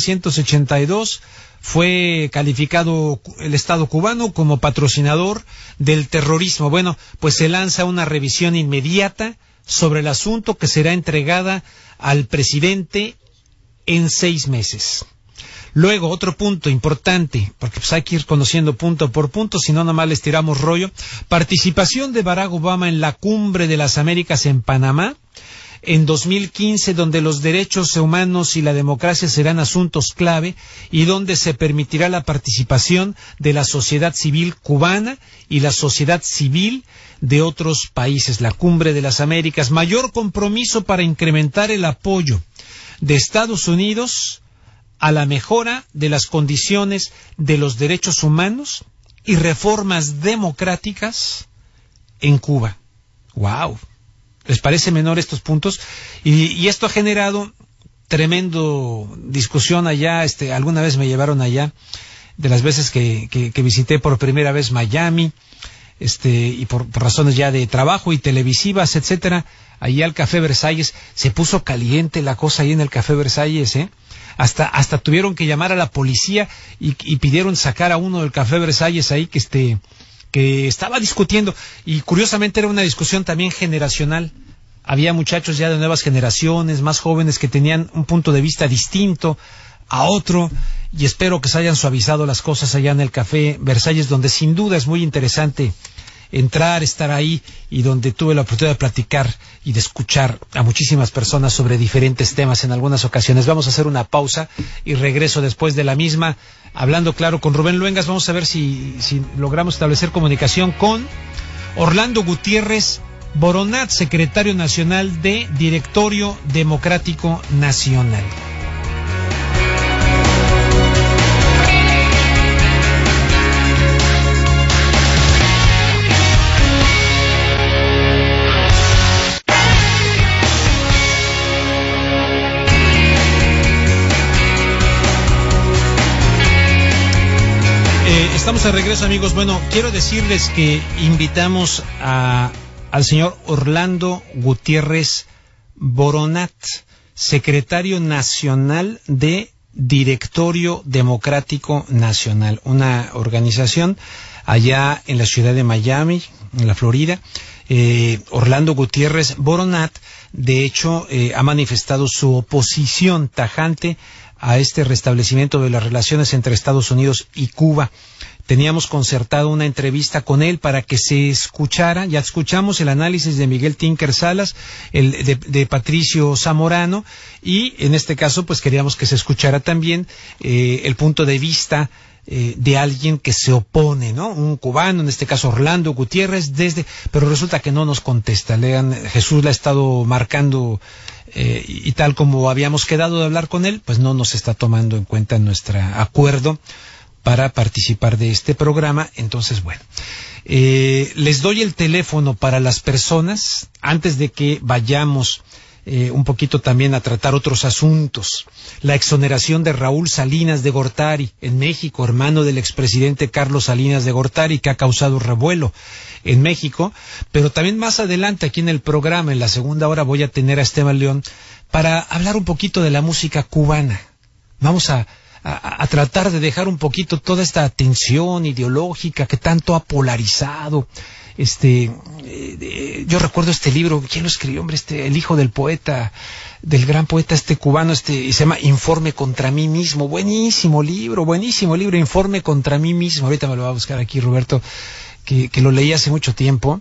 1982 fue calificado el Estado cubano como patrocinador del terrorismo. Bueno, pues se lanza una revisión inmediata sobre el asunto que será entregada al presidente en 6 meses. Luego, otro punto importante, porque pues hay que ir conociendo punto por punto, si no nomás les tiramos rollo. Participación de Barack Obama en la Cumbre de las Américas en Panamá, en 2015, donde los derechos humanos y la democracia serán asuntos clave y donde se permitirá la participación de la sociedad civil cubana y la sociedad civil de otros países. La Cumbre de las Américas, mayor compromiso para incrementar el apoyo de Estados Unidos a la mejora de las condiciones de los derechos humanos y reformas democráticas en Cuba. ¡Wow! ¿Les parece menor estos puntos? Y esto ha generado tremendo discusión allá. Alguna vez me llevaron allá, de las veces que visité por primera vez Miami, y por razones ya de trabajo y televisivas, etcétera, allí al Café Versalles. Se puso caliente la cosa ahí en el Café Versalles, Hasta tuvieron que llamar a la policía y pidieron sacar a uno del Café Versalles ahí que estaba discutiendo, y curiosamente era una discusión también generacional. Había muchachos ya de nuevas generaciones, más jóvenes, que tenían un punto de vista distinto a otro, y espero que se hayan suavizado las cosas allá en el Café Versalles, donde sin duda es muy interesante entrar, estar ahí, y donde tuve la oportunidad de platicar y de escuchar a muchísimas personas sobre diferentes temas en algunas ocasiones. Vamos a hacer una pausa y regreso después de la misma, hablando claro con Rubén Luengas. Vamos a ver si logramos establecer comunicación con Orlando Gutiérrez Boronat, secretario nacional de Directorio Democrático Nacional. Estamos de regreso, amigos. Bueno, quiero decirles que invitamos al señor Orlando Gutiérrez Boronat, secretario nacional de Directorio Democrático Nacional, una organización allá en la ciudad de Miami, en la Florida. Orlando Gutiérrez Boronat, de hecho, ha manifestado su oposición tajante a este restablecimiento de las relaciones entre Estados Unidos y Cuba. Teníamos concertado una entrevista con él para que se escuchara. Ya escuchamos el análisis de Miguel Tinker Salas, el de Patricio Zamorano, y en este caso pues queríamos que se escuchara también el punto de vista de alguien que se opone, ¿no? Un cubano, en este caso Orlando Gutiérrez, pero resulta que no nos contesta. Jesús la ha estado marcando, y tal como habíamos quedado de hablar con él, pues no nos está tomando en cuenta nuestro acuerdo para participar de este programa. Entonces, bueno, les doy el teléfono para las personas, antes de que vayamos un poquito también a tratar otros asuntos. La exoneración de Raúl Salinas de Gortari en México, hermano del expresidente Carlos Salinas de Gortari, que ha causado revuelo en México. Pero también más adelante aquí en el programa, en la segunda hora, voy a tener a Esteban León para hablar un poquito de la música cubana. Vamos a tratar de dejar un poquito toda esta tensión ideológica que tanto ha polarizado. Yo recuerdo este libro, ¿quién lo escribió, hombre? El hijo del poeta, del gran poeta cubano, se llama Informe contra mí mismo. Buenísimo libro, Informe contra mí mismo. Ahorita me lo va a buscar aquí Roberto, que lo leí hace mucho tiempo.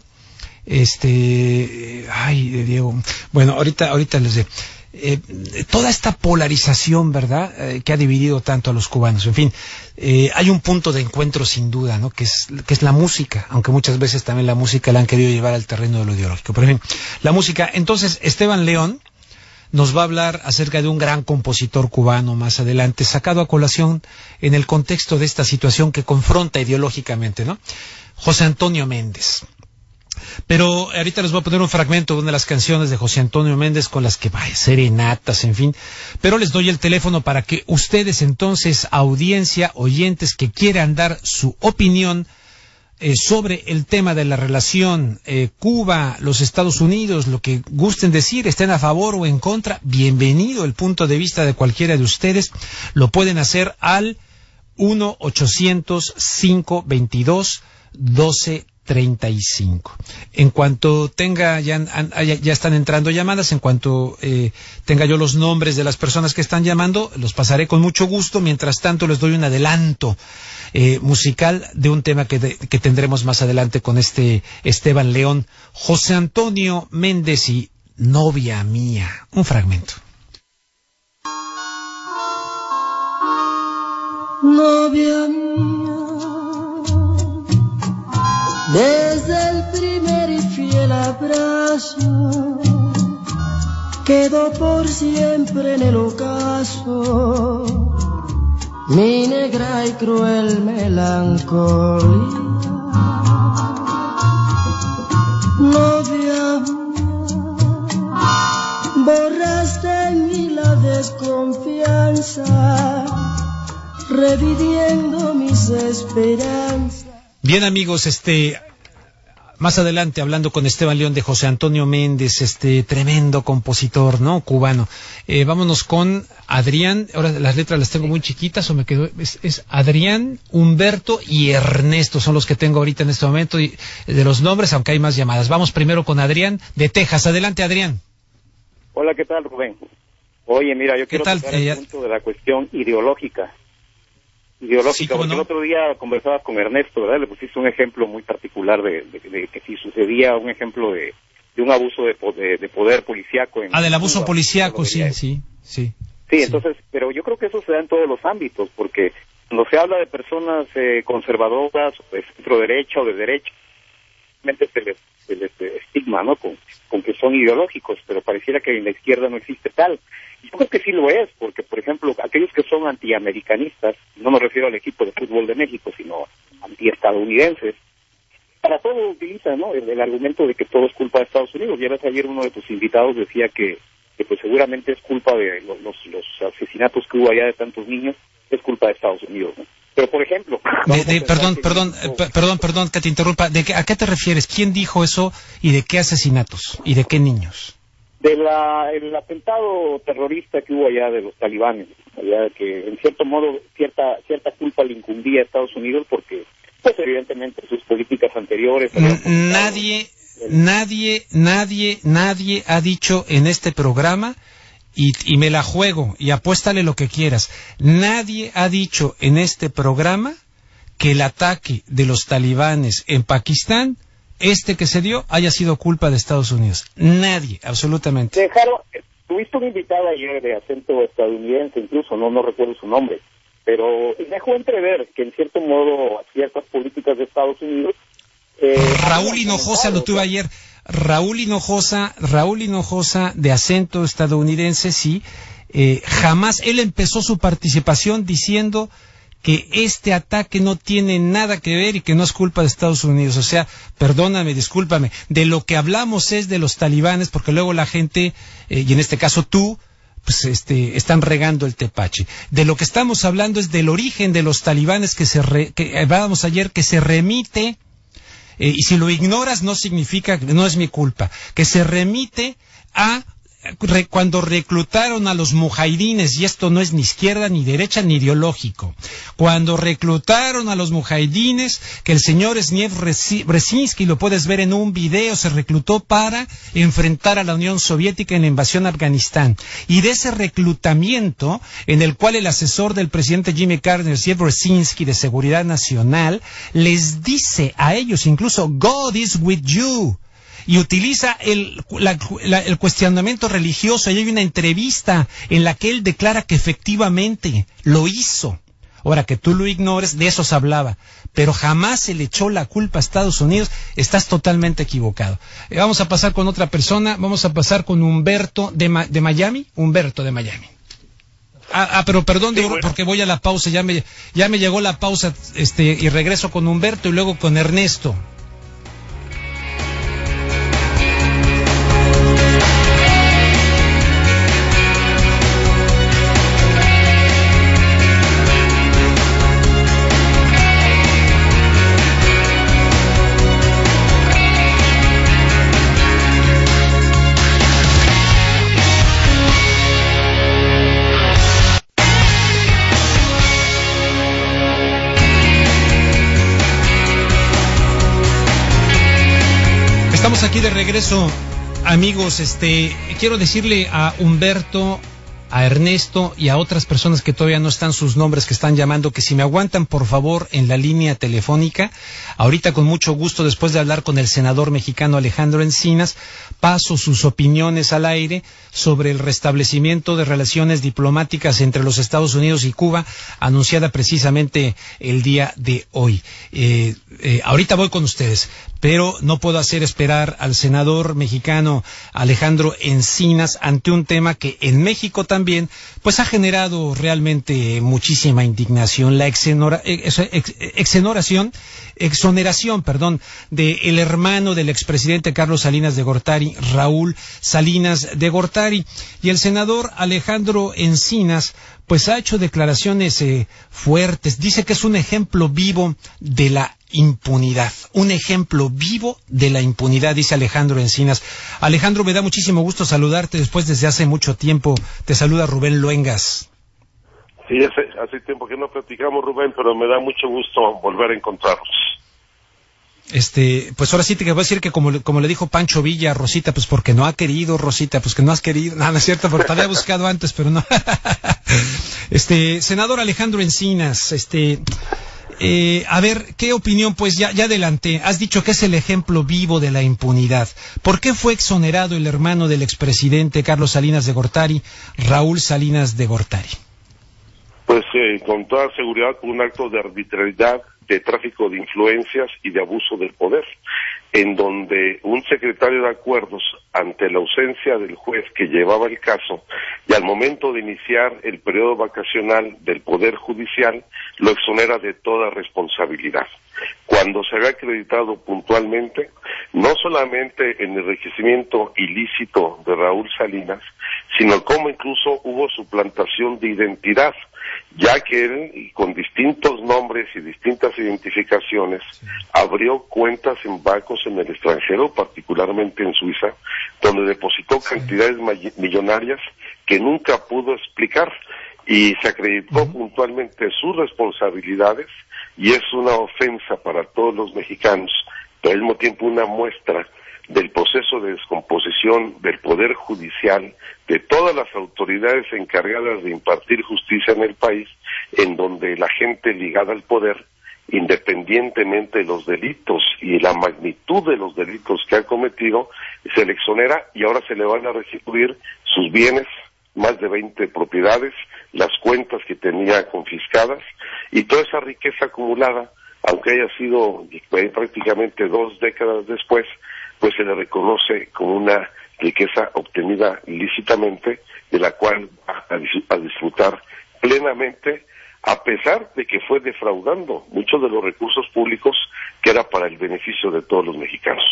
Diego. Bueno, ahorita les digo. Toda esta polarización, ¿verdad?, que ha dividido tanto a los cubanos. En fin, hay un punto de encuentro sin duda, ¿no?, que es la música, aunque muchas veces también la música la han querido llevar al terreno de lo ideológico. Pero en fin, la música. Entonces, Esteban León nos va a hablar acerca de un gran compositor cubano más adelante, sacado a colación en el contexto de esta situación que confronta ideológicamente, ¿no? José Antonio Méndez. Pero ahorita les voy a poner un fragmento de una de las canciones de José Antonio Méndez con las que serenatas, en fin. Pero les doy el teléfono para que ustedes entonces, audiencia, oyentes que quieran dar su opinión sobre el tema de la relación Cuba, los Estados Unidos, lo que gusten decir, estén a favor o en contra, bienvenido el punto de vista de cualquiera de ustedes. Lo pueden hacer al 1-800-522-1235. En cuanto tenga, ya están entrando llamadas, en cuanto tenga yo los nombres de las personas que están llamando, los pasaré con mucho gusto. Mientras tanto, les doy un adelanto musical de un tema que tendremos más adelante con Esteban León. José Antonio Méndez y Novia mía. Un fragmento. Novia mía, desde el primer y fiel abrazo, quedó por siempre en el ocaso mi negra y cruel melancolía. Novia mía, borraste en mí la desconfianza, reviviendo mis esperanzas. Bien, amigos, más adelante hablando con Esteban León de José Antonio Méndez, tremendo compositor, ¿no? Cubano. Vámonos con Adrián. Ahora las letras las tengo muy chiquitas o me quedo. Es Adrián, Humberto y Ernesto son los que tengo ahorita en este momento y de los nombres, aunque hay más llamadas. Vamos primero con Adrián de Texas. Adelante, Adrián. Hola, ¿qué tal, Rubén? Oye, mira, yo quiero tocar el punto de la cuestión ideológica. Sí, porque no. El otro día conversabas con Ernesto, ¿verdad? Le pusiste un ejemplo muy particular de que si sucedía un ejemplo de un abuso de poder policíaco. Del abuso policíaco, sí. Sí, entonces, pero yo creo que eso se da en todos los ámbitos, porque cuando se habla de personas conservadoras, o de centro derecha o de derecha, se les estigma, ¿no? Con que son ideológicos, pero pareciera que en la izquierda no existe tal. Yo creo que sí lo es, porque, por ejemplo, aquellos que son antiamericanistas, no me refiero al equipo de fútbol de México, sino antiestadounidenses, para todo utilizan, ¿no? El argumento de que todo es culpa de Estados Unidos. Ya ves, ayer uno de tus invitados decía que pues seguramente es culpa de los asesinatos que hubo allá de tantos niños, es culpa de Estados Unidos, ¿no? Pero, por ejemplo... Perdón que te interrumpa. ¿A qué te refieres? ¿Quién dijo eso y de qué asesinatos? ¿Y de qué niños? El atentado terrorista que hubo allá de los talibanes, allá que en cierto modo cierta culpa le incumbía a Estados Unidos porque, pues evidentemente sus políticas anteriores... Nadie ha dicho en este programa, y me la juego, y apuéstale lo que quieras, nadie ha dicho en este programa que el ataque de los talibanes en Pakistán, que se dio, haya sido culpa de Estados Unidos. Nadie, absolutamente. Tuviste una invitada ayer de acento estadounidense, incluso, no recuerdo su nombre, pero dejó entrever que en cierto modo ciertas políticas de Estados Unidos... Raúl Hinojosa lo tuve ayer. Raúl Hinojosa de acento estadounidense, sí. Jamás, él empezó su participación diciendo que este ataque no tiene nada que ver y que no es culpa de Estados Unidos. O sea, perdóname, discúlpame, de lo que hablamos es de los talibanes, porque luego la gente, y en este caso tú, pues están regando el tepache. De lo que estamos hablando es del origen de los talibanes que hablábamos ayer, que se remite, y si lo ignoras no significa, no es mi culpa, que se remite a cuando reclutaron a los mujahidines, y esto no es ni izquierda, ni derecha, ni ideológico, cuando reclutaron a los mujahidines, que el señor Zbigniew Brzezinski, lo puedes ver en un video, se reclutó para enfrentar a la Unión Soviética en la invasión a Afganistán, y de ese reclutamiento, en el cual el asesor del presidente Jimmy Carter, Zbigniew Brzezinski, de Seguridad Nacional, les dice a ellos incluso, God is with you, y utiliza el cuestionamiento religioso. Y hay una entrevista en la que él declara que efectivamente lo hizo. Ahora, que tú lo ignores, de eso se hablaba, pero jamás se le echó la culpa a Estados Unidos. Estás totalmente equivocado. Vamos a pasar con otra persona, vamos a pasar con Humberto de Miami. Humberto de Miami. Pero perdón, sí, bueno, porque voy a la pausa, ya me llegó la pausa, y regreso con Humberto y luego con Ernesto. Estamos aquí de regreso, amigos. Quiero decirle a Humberto a Ernesto y a otras personas que todavía no están sus nombres, que están llamando, que si me aguantan por favor en la línea telefónica, ahorita con mucho gusto, después de hablar con el senador mexicano Alejandro Encinas, paso sus opiniones al aire sobre el restablecimiento de relaciones diplomáticas entre los Estados Unidos y Cuba, anunciada precisamente el día de hoy. Ahorita voy con ustedes, pero no puedo hacer esperar al senador mexicano Alejandro Encinas ante un tema que en México también pues ha generado realmente muchísima indignación, la exoneración del hermano del expresidente Carlos Salinas de Gortari, Raúl Salinas de Gortari, y el senador Alejandro Encinas pues ha hecho declaraciones fuertes. Dice que es un ejemplo vivo de la impunidad, dice Alejandro Encinas. Alejandro, me da muchísimo gusto saludarte después desde hace mucho tiempo. Te saluda Rubén Luengas. Sí, hace tiempo que no platicamos, Rubén, pero me da mucho gusto volver a encontrarnos. Pues ahora sí te voy a decir que como le dijo Pancho Villa a Rosita, pues porque no ha querido, Rosita, pues que no has querido. No, no es cierto, porque te había buscado antes, pero no. Senador Alejandro Encinas, a ver, ¿qué opinión? Pues ya adelanté. Has dicho que es el ejemplo vivo de la impunidad. ¿Por qué fue exonerado el hermano del expresidente Carlos Salinas de Gortari, Raúl Salinas de Gortari? Pues con toda seguridad por un acto de arbitrariedad, de tráfico de influencias y de abuso del poder, en donde un secretario de acuerdos, ante la ausencia del juez que llevaba el caso, y al momento de iniciar el periodo vacacional del Poder Judicial, lo exonera de toda responsabilidad. Cuando se había acreditado puntualmente, no solamente en el enriquecimiento ilícito de Raúl Salinas, sino como incluso hubo suplantación de identidad, ya que él, con distintos nombres y distintas identificaciones, abrió cuentas en bancos en el extranjero, particularmente en Suiza, donde depositó cantidades millonarias que nunca pudo explicar, y se acreditó puntualmente sus responsabilidades, y es una ofensa para todos los mexicanos, pero al mismo tiempo una muestra del proceso de descomposición del Poder Judicial, de todas las autoridades encargadas de impartir justicia en el país, en donde la gente ligada al poder, independientemente de los delitos y la magnitud de los delitos que ha cometido, se le exonera y ahora se le van a restituir sus bienes, más de 20 propiedades, las cuentas que tenía confiscadas y toda esa riqueza acumulada, aunque haya sido prácticamente 2 décadas después, pues se le reconoce como una riqueza obtenida ilícitamente, de la cual va a disfrutar plenamente, a pesar de que fue defraudando muchos de los recursos públicos que era para el beneficio de todos los mexicanos.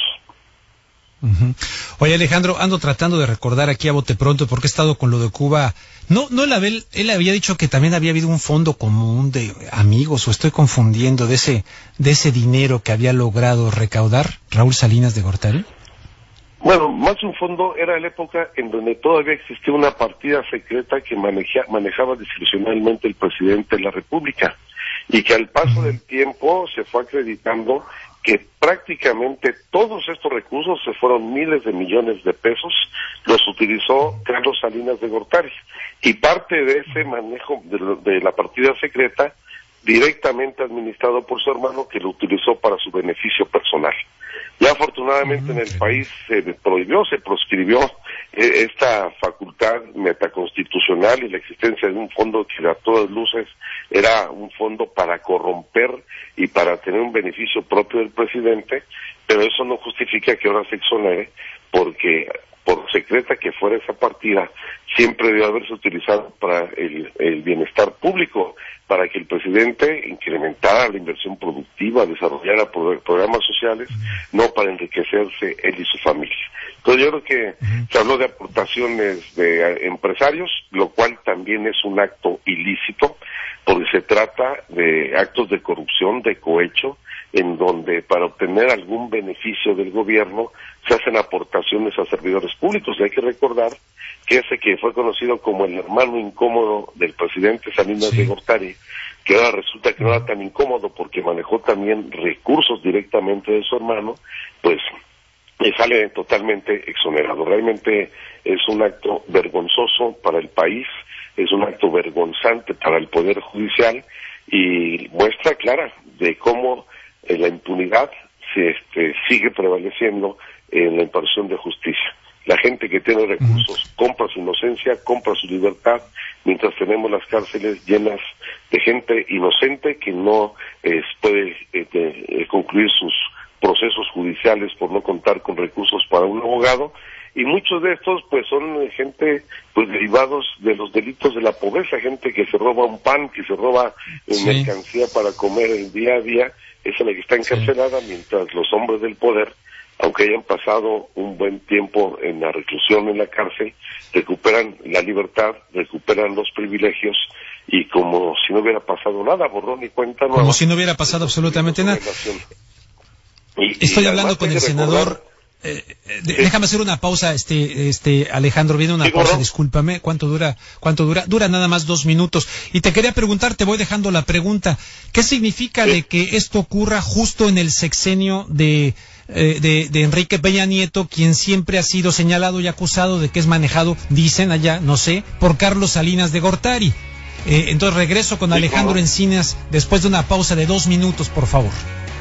Oye, Alejandro, ando tratando de recordar aquí a bote pronto, porque he estado con lo de Cuba. Él había dicho que también había habido un fondo común de amigos, o estoy confundiendo, de ese dinero que había logrado recaudar Raúl Salinas de Gortari. Bueno, más un fondo era la época en donde todavía existía una partida secreta que manejaba discrecionalmente el presidente de la República, y que al paso del tiempo se fue acreditando que prácticamente todos estos recursos, se fueron miles de millones de pesos, los utilizó Carlos Salinas de Gortari, y parte de ese manejo de la partida secreta directamente administrado por su hermano, que lo utilizó para su beneficio personal. Ya afortunadamente en el país se proscribió esta facultad metaconstitucional, y la existencia de un fondo que a todas luces era un fondo para corromper y para tener un beneficio propio del presidente, pero eso no justifica que ahora se exonere, porque por secreta que fuera esa partida, siempre debe haberse utilizado para el bienestar público, para que el presidente incrementara la inversión productiva, desarrollara programas sociales, no para enriquecerse él y su familia. Entonces yo creo que se habló de aportaciones de empresarios, lo cual también es un acto ilícito, porque se trata de actos de corrupción, de cohecho, en donde para obtener algún beneficio del gobierno se hacen aportaciones a servidores públicos. Y hay que recordar que ese que fue conocido como el hermano incómodo del presidente Salinas de Gortari, que ahora resulta que no era tan incómodo porque manejó también recursos directamente de su hermano, pues sale totalmente exonerado. Realmente es un acto vergonzoso para el país, es un acto vergonzante para el Poder Judicial y muestra clara de cómo la impunidad sigue prevaleciendo en la impartición de justicia. La gente que tiene recursos compra su inocencia, compra su libertad, mientras tenemos las cárceles llenas de gente inocente que no puede concluir sus procesos judiciales por no contar con recursos para un abogado, y muchos de estos pues son gente pues derivados de los delitos de la pobreza, gente que se roba un pan, que se roba mercancía para comer el día a día, esa es la que está encarcelada, mientras los hombres del poder, aunque hayan pasado un buen tiempo en la reclusión en la cárcel, recuperan la libertad, recuperan los privilegios y como si no hubiera pasado nada, borrón y cuenta nueva. Como si no hubiera pasado absolutamente nada. Estoy hablando con el senador. Déjame hacer una pausa, Alejandro, viene una pausa, discúlpame. ¿Cuánto dura? Dura nada más 2 minutos. Y te quería preguntar, te voy dejando la pregunta. ¿Qué significa de que esto ocurra justo en el sexenio de Enrique Peña Nieto, quien siempre ha sido señalado y acusado de que es manejado, dicen allá, no sé, por Carlos Salinas de Gortari? Entonces regreso con Alejandro Encinas después de una pausa de 2 minutos, por favor.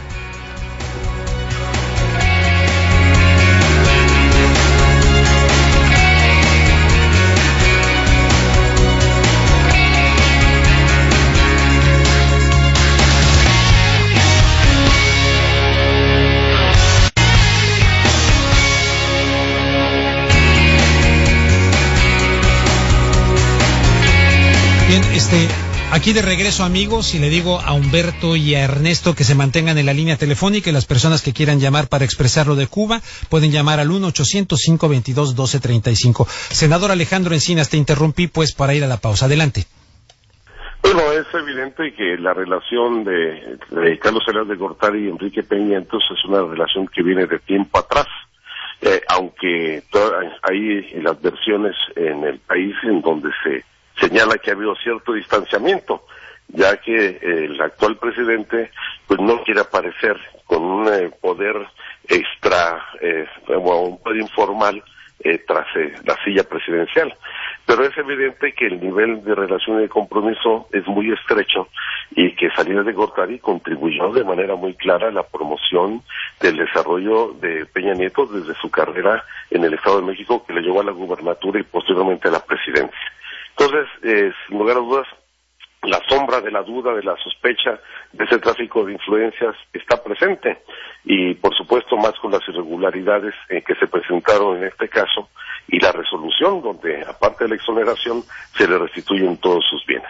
Bien, aquí de regreso, amigos, y le digo a Humberto y a Ernesto que se mantengan en la línea telefónica, y las personas que quieran llamar para expresar lo de Cuba pueden llamar al 1-800-522-1235. Senador Alejandro Encinas, te interrumpí pues para ir a la pausa. Adelante. Bueno, es evidente que la relación de Carlos Salinas de Gortari y Enrique Peña entonces es una relación que viene de tiempo atrás, aunque hay las versiones en el país en donde se señala que ha habido cierto distanciamiento, ya que el actual presidente pues no quiere aparecer con un poder extra, un poder informal tras la silla presidencial. Pero es evidente que el nivel de relación y de compromiso es muy estrecho y que Salinas de Gortari contribuyó de manera muy clara a la promoción del desarrollo de Peña Nieto desde su carrera en el Estado de México, que le llevó a la gubernatura y posteriormente a la presidencia. Entonces, sin lugar a dudas, la sombra de la duda, de la sospecha de ese tráfico de influencias está presente y, por supuesto, más con las irregularidades que se presentaron en este caso y la resolución donde, aparte de la exoneración, se le restituyen todos sus bienes.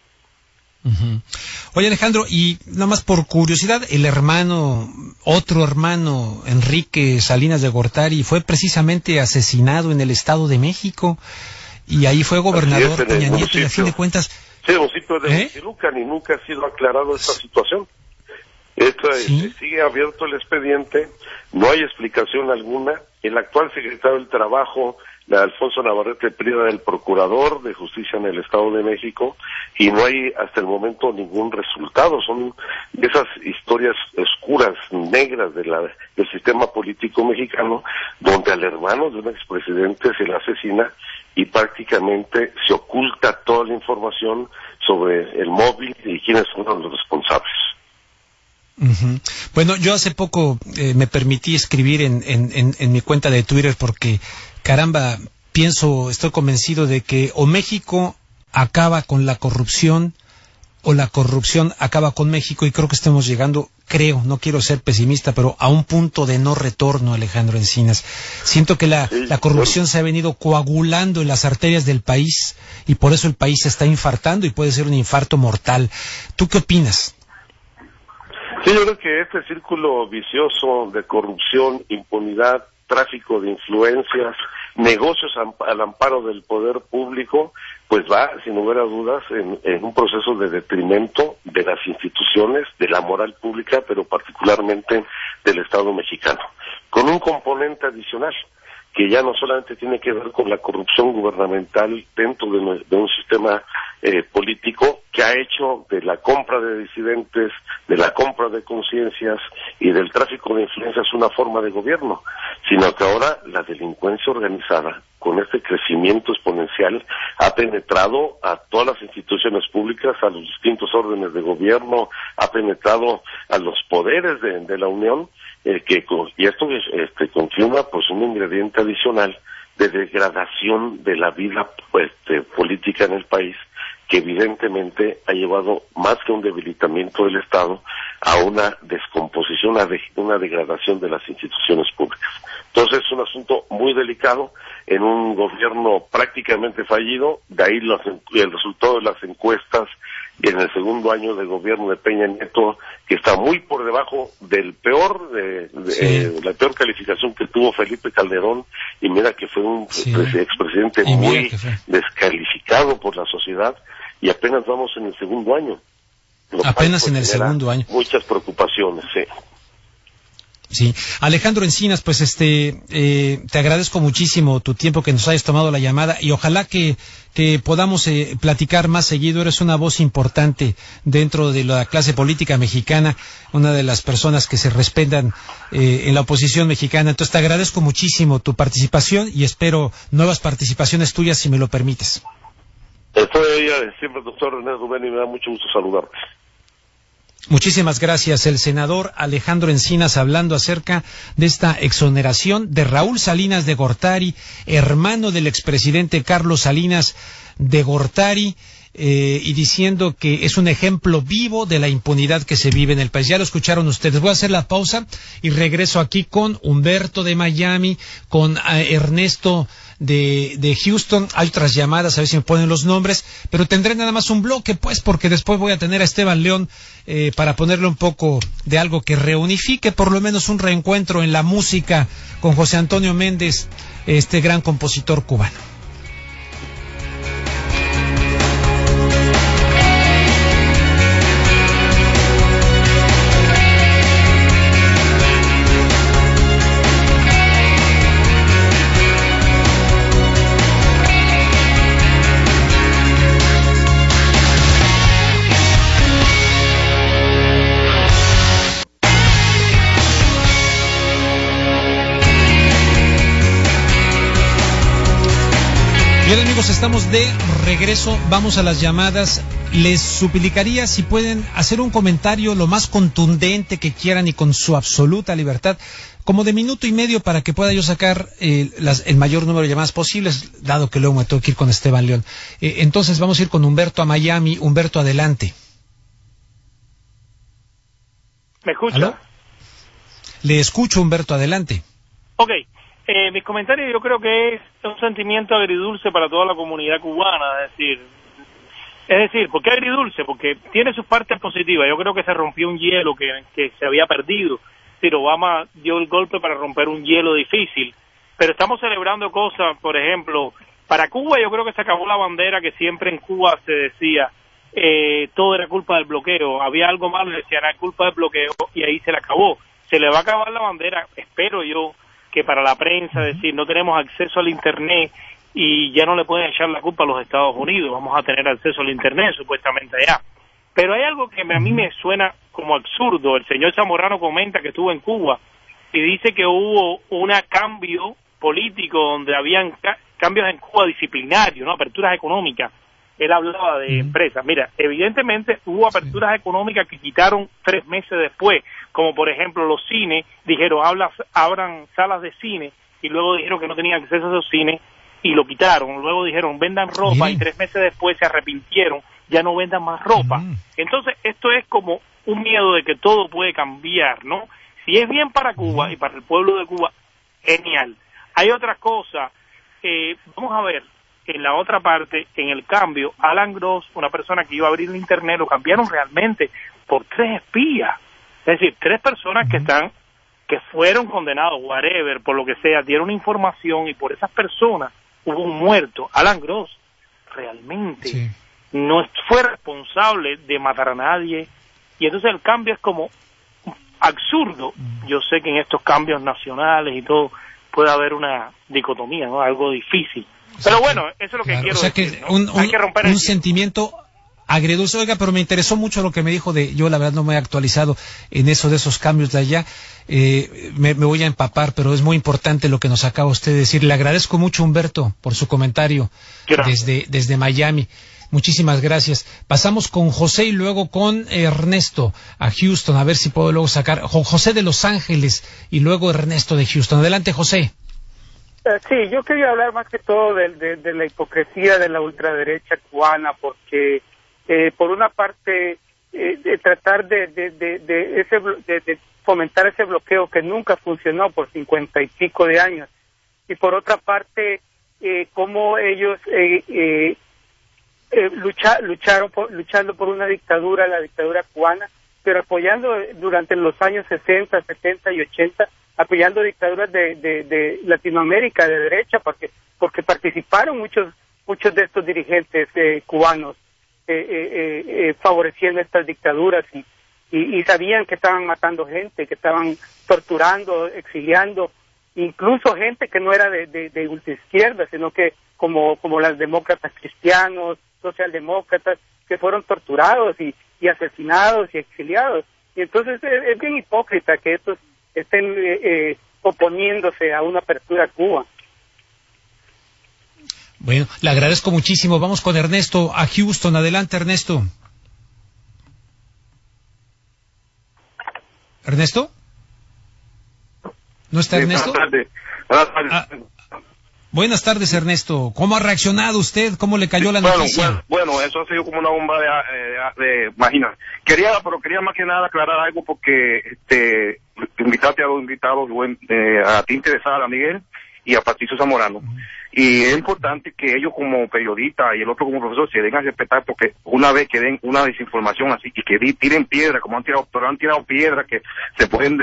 Oye, Alejandro, y nada más por curiosidad, otro hermano, Enrique Salinas de Gortari, fue precisamente asesinado en el Estado de México. Y ahí fue gobernador Peña Nieto, y a fin de cuentas... Sí, el municipio de Huixquilucan, y nunca ha sido aclarado esta situación. Sigue abierto el expediente, no hay explicación alguna. El actual secretario del Trabajo, Alfonso Navarrete Prida, del Procurador de Justicia en el Estado de México, y no hay hasta el momento ningún resultado. Son esas historias oscuras, negras del sistema político mexicano, donde al hermano de un expresidente se le asesina y prácticamente se oculta toda la información sobre el móvil y quiénes son los responsables. Bueno, yo hace poco me permití escribir en mi cuenta de Twitter porque, caramba, estoy convencido de que o México acaba con la corrupción o la corrupción acaba con México, y creo que estamos llegando, no quiero ser pesimista, pero a un punto de no retorno, Alejandro Encinas. Siento que la corrupción se ha venido coagulando en las arterias del país y por eso el país se está infartando y puede ser un infarto mortal. ¿Tú qué opinas? Sí, yo creo que este círculo vicioso de corrupción, impunidad, tráfico de influencias, negocios al amparo del poder público, pues va, sin lugar a dudas, en un proceso de detrimento de las instituciones, de la moral pública, pero particularmente del Estado mexicano, con un componente adicional, que ya no solamente tiene que ver con la corrupción gubernamental dentro de un sistema político que ha hecho de la compra de disidentes, de la compra de conciencias y del tráfico de influencias una forma de gobierno, sino que ahora la delincuencia organizada, con este crecimiento exponencial, ha penetrado a todas las instituciones públicas, a los distintos órdenes de gobierno, ha penetrado a los poderes de la Unión, y esto confirma pues un ingrediente adicional de degradación de la vida política en el país, que evidentemente ha llevado más que un debilitamiento del Estado a una descomposición, a una degradación de las instituciones públicas. Entonces es un asunto muy delicado en un gobierno prácticamente fallido, de ahí el resultado de las encuestas en el segundo año de gobierno de Peña Nieto, que está muy por debajo del la peor calificación que tuvo Felipe Calderón, y mira que fue un expresidente muy descalificado por la sociedad, y apenas vamos en el segundo año. Apenas en el segundo año. Muchas preocupaciones, sí. Sí, Alejandro Encinas, pues te agradezco muchísimo tu tiempo que nos hayas tomado la llamada, y ojalá que podamos platicar más seguido. Eres una voz importante dentro de la clase política mexicana, una de las personas que se respetan en la oposición mexicana. Entonces te agradezco muchísimo tu participación y espero nuevas participaciones tuyas, si me lo permites. Estoy siempre, doctor René Rubén, y me da mucho gusto saludarte. Muchísimas gracias. El senador Alejandro Encinas, hablando acerca de esta exoneración de Raúl Salinas de Gortari, hermano del expresidente Carlos Salinas de Gortari, y diciendo que es un ejemplo vivo de la impunidad que se vive en el país. Ya lo escucharon ustedes. Voy a hacer la pausa y regreso aquí con Humberto de Miami, con Ernesto de Houston. Hay otras llamadas, a ver si me ponen los nombres, pero tendré nada más un bloque, pues, porque después voy a tener a Esteban León para ponerle un poco de algo que reunifique, por lo menos un reencuentro en la música con José Antonio Méndez, este gran compositor cubano. Bien, amigos, estamos de regreso, vamos a las llamadas. Les suplicaría si pueden hacer un comentario lo más contundente que quieran y con su absoluta libertad, como de minuto y medio, para que pueda yo sacar el mayor número de llamadas posibles, dado que luego me tengo que ir con Esteban León. Entonces vamos a ir con Humberto a Miami. Humberto, adelante. ¿Me escucha? ¿Aló? Le escucho, Humberto, adelante. Ok. Mi comentario yo creo que es un sentimiento agridulce para toda la comunidad cubana, es decir, ¿por qué agridulce? Porque tiene sus partes positivas. Yo creo que se rompió un hielo que se había perdido. Obama dio el golpe para romper un hielo difícil, pero estamos celebrando cosas. Por ejemplo, para Cuba yo creo que se acabó la bandera que siempre en Cuba se decía, todo era culpa del bloqueo, había algo malo y decían, era culpa del bloqueo, y ahí se le acabó. Se le va a acabar la bandera, espero yo, que para la prensa, decir, no tenemos acceso al Internet y ya no le pueden echar la culpa a los Estados Unidos, vamos a tener acceso al Internet supuestamente allá. Pero hay algo que a mí me suena como absurdo. El señor Zamorano comenta que estuvo en Cuba y dice que hubo un cambio político donde habían cambios en Cuba disciplinarios, ¿no? Aperturas económicas. Él hablaba de empresas. Mira, evidentemente hubo aperturas económicas que quitaron 3 meses después, como por ejemplo los cines, dijeron abran salas de cine, y luego dijeron que no tenían acceso a esos cines y lo quitaron. Luego dijeron vendan ropa, y 3 meses después se arrepintieron, ya no vendan más ropa. Entonces esto es como un miedo de que todo puede cambiar, ¿no? Si es bien para Cuba y para el pueblo de Cuba, genial. Hay otra cosa, vamos a ver, en la otra parte, en el cambio, Alan Gross, una persona que iba a abrir el Internet, lo cambiaron realmente por 3 espías. Es decir, 3 personas que fueron condenados, whatever, por lo que sea, dieron información y por esas personas hubo un muerto. Alan Gross realmente no fue responsable de matar a nadie, y entonces el cambio es como absurdo. Yo sé que en estos cambios nacionales y todo puede haber una dicotomía, ¿no? Algo difícil. Pero bueno, eso es lo que quiero decir. Que hay que romper un sentimiento agridulce. Oiga, pero me interesó mucho lo que me dijo yo la verdad no me he actualizado en eso de esos cambios de allá. Me voy a empapar, pero es muy importante lo que nos acaba usted de decir. Le agradezco mucho, Humberto, por su comentario desde Miami. Muchísimas gracias. Pasamos con José y luego con Ernesto a Houston, a ver si puedo luego sacar José de Los Ángeles y luego Ernesto de Houston. Adelante, José. Sí, yo quería hablar más que todo de la hipocresía de la ultraderecha cubana, porque por una parte de tratar de fomentar ese bloqueo que nunca funcionó por 50 y pico de años, y por otra parte cómo ellos luchando por una dictadura, la dictadura cubana, pero apoyando durante los años 60, 70 y 80, apoyando dictaduras de Latinoamérica de derecha, porque participaron muchos de estos dirigentes cubanos favoreciendo estas dictaduras y sabían que estaban matando gente, que estaban torturando, exiliando, incluso gente que no era de ultraizquierda, sino que como las demócratas cristianos, socialdemócratas, que fueron torturados y asesinados y exiliados. Y entonces es bien hipócrita que estos estén oponiéndose a una apertura a Cuba. Bueno, le agradezco muchísimo. Vamos con Ernesto a Houston. Adelante, Ernesto. ¿Ernesto? ¿No está Ernesto? Buenas tardes, Ernesto. ¿Cómo ha reaccionado usted? ¿Cómo le cayó la noticia? Bueno, eso ha sido como una bomba imagina. Quería más que nada aclarar algo porque invitaste a dos invitados, a ti interesada, a Miguel y a Patricio Zamorano. Y es importante que ellos como periodistas y el otro como profesor se den a respetar, porque una vez que den una desinformación así y que tiren piedra, como han tirado piedra, que se pueden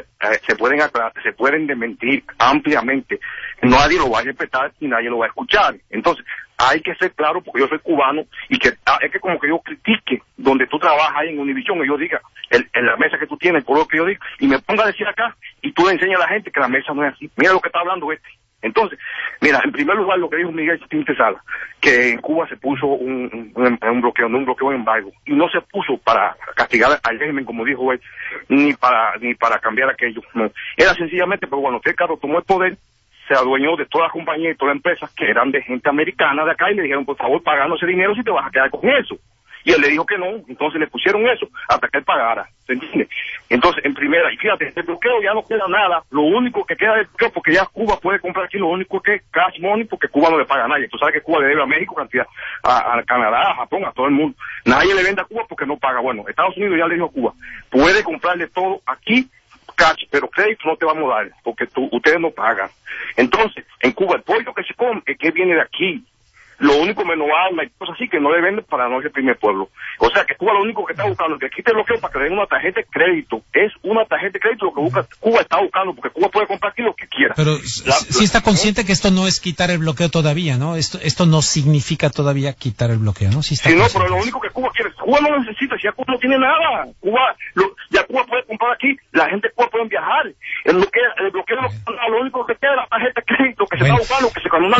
desmentir ampliamente, nadie lo va a respetar y nadie lo va a escuchar. Entonces hay que ser claro, porque yo soy cubano, y que es que como que yo critique donde tú trabajas ahí en Univisión y yo diga en la mesa que tú tienes, por lo que yo digo, y me ponga a decir acá y tú le enseñas a la gente que la mesa no es así. Mira lo que está hablando Entonces, mira, en primer lugar lo que dijo Miguel Sala, que en Cuba se puso un bloqueo, no un bloqueo, un embargo, y no se puso para castigar al régimen, como dijo él, ni para cambiar aquello, no. Era sencillamente, pero bueno, que Carlos tomó el poder, se adueñó de todas las compañías y todas las empresas que eran de gente americana de acá y le dijeron, por favor, paganos ese dinero si te vas a quedar con eso. Y él le dijo que no, entonces le pusieron eso hasta que él pagara, ¿se entiende? Entonces, en primera, y fíjate, el bloqueo ya no queda nada, lo único que queda del bloqueo, porque ya Cuba puede comprar aquí, lo único que es cash money, porque Cuba no le paga a nadie. Tú sabes que Cuba le debe a México cantidad, a Canadá, a Japón, a todo el mundo. Nadie le vende a Cuba porque no paga. Bueno, Estados Unidos ya le dijo a Cuba, puede comprarle todo aquí, cash, pero crédito no te vamos a dar, porque ustedes no pagan. Entonces, en Cuba, el pollo que se come, que viene de aquí, lo único menos alma y cosas así que no le venden para no reprimir el pueblo. O sea que Cuba lo único que está buscando es que quite el bloqueo para que le den una tarjeta de crédito. Es una tarjeta de crédito lo que busca Cuba está buscando, porque Cuba puede comprar aquí lo que quiera. Pero sí está consciente que esto no es quitar el bloqueo todavía, ¿no? Esto no significa todavía quitar el bloqueo, ¿no? Sí, no, pero lo único que Cuba quiere, Cuba no lo necesita, si ya Cuba no tiene nada. Ya Cuba puede comprar aquí, la gente de Cuba puede viajar. El bloqueo lo único que queda es la tarjeta de crédito que se está buscando, que se cuando una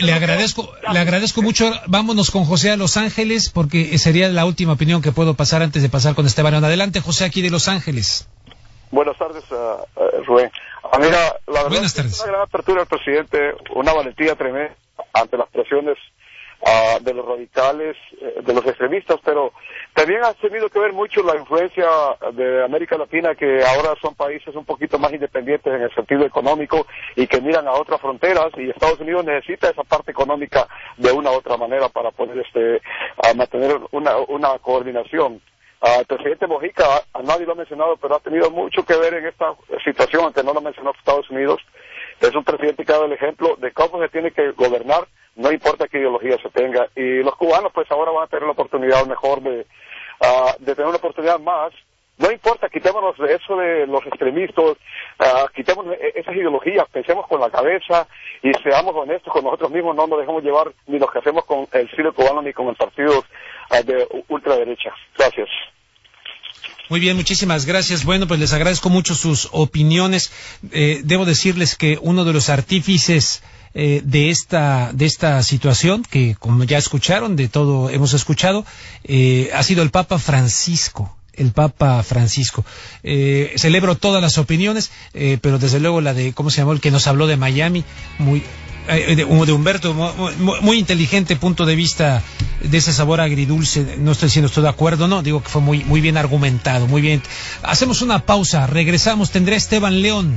le agradezco mucho. Vámonos con José a Los Ángeles, porque sería la última opinión que puedo pasar antes de pasar con Esteban. Adelante, José, aquí de Los Ángeles. Buenas tardes, Rubén. Mira, la verdad Buenas tardes. Es una gran apertura del presidente, una valentía tremenda ante las presiones de los radicales, de los extremistas, pero también ha tenido que ver mucho la influencia de América Latina, que ahora son países un poquito más independientes en el sentido económico y que miran a otras fronteras, y Estados Unidos necesita esa parte económica de una u otra manera para poder mantener una coordinación. El presidente Mojica, a nadie lo ha mencionado, pero ha tenido mucho que ver en esta situación, aunque no lo mencionó Estados Unidos. Es un presidente que ha dado el ejemplo de cómo se tiene que gobernar, no importa qué ideología se tenga. Y los cubanos pues ahora van a tener la oportunidad mejor de tener una oportunidad más. No importa, quitémonos de eso de los extremistas, quitémonos esas ideologías, pensemos con la cabeza y seamos honestos con nosotros mismos, no nos dejemos llevar ni lo que hacemos con el Cine cubano ni con el partido de ultraderecha. Gracias. Muy bien, muchísimas gracias. Bueno, pues les agradezco mucho sus opiniones. Debo decirles que uno de los artífices de esta situación, que como ya escucharon, de todo hemos escuchado, ha sido el Papa Francisco. Celebro todas las opiniones, pero desde luego la de, ¿cómo se llamó? El que nos habló de Miami, de Humberto, muy inteligente punto de vista de ese sabor agridulce. No estoy diciendo estoy de acuerdo, no, digo que fue muy bien argumentado, muy bien. Hacemos una pausa, regresamos, tendré a Esteban León.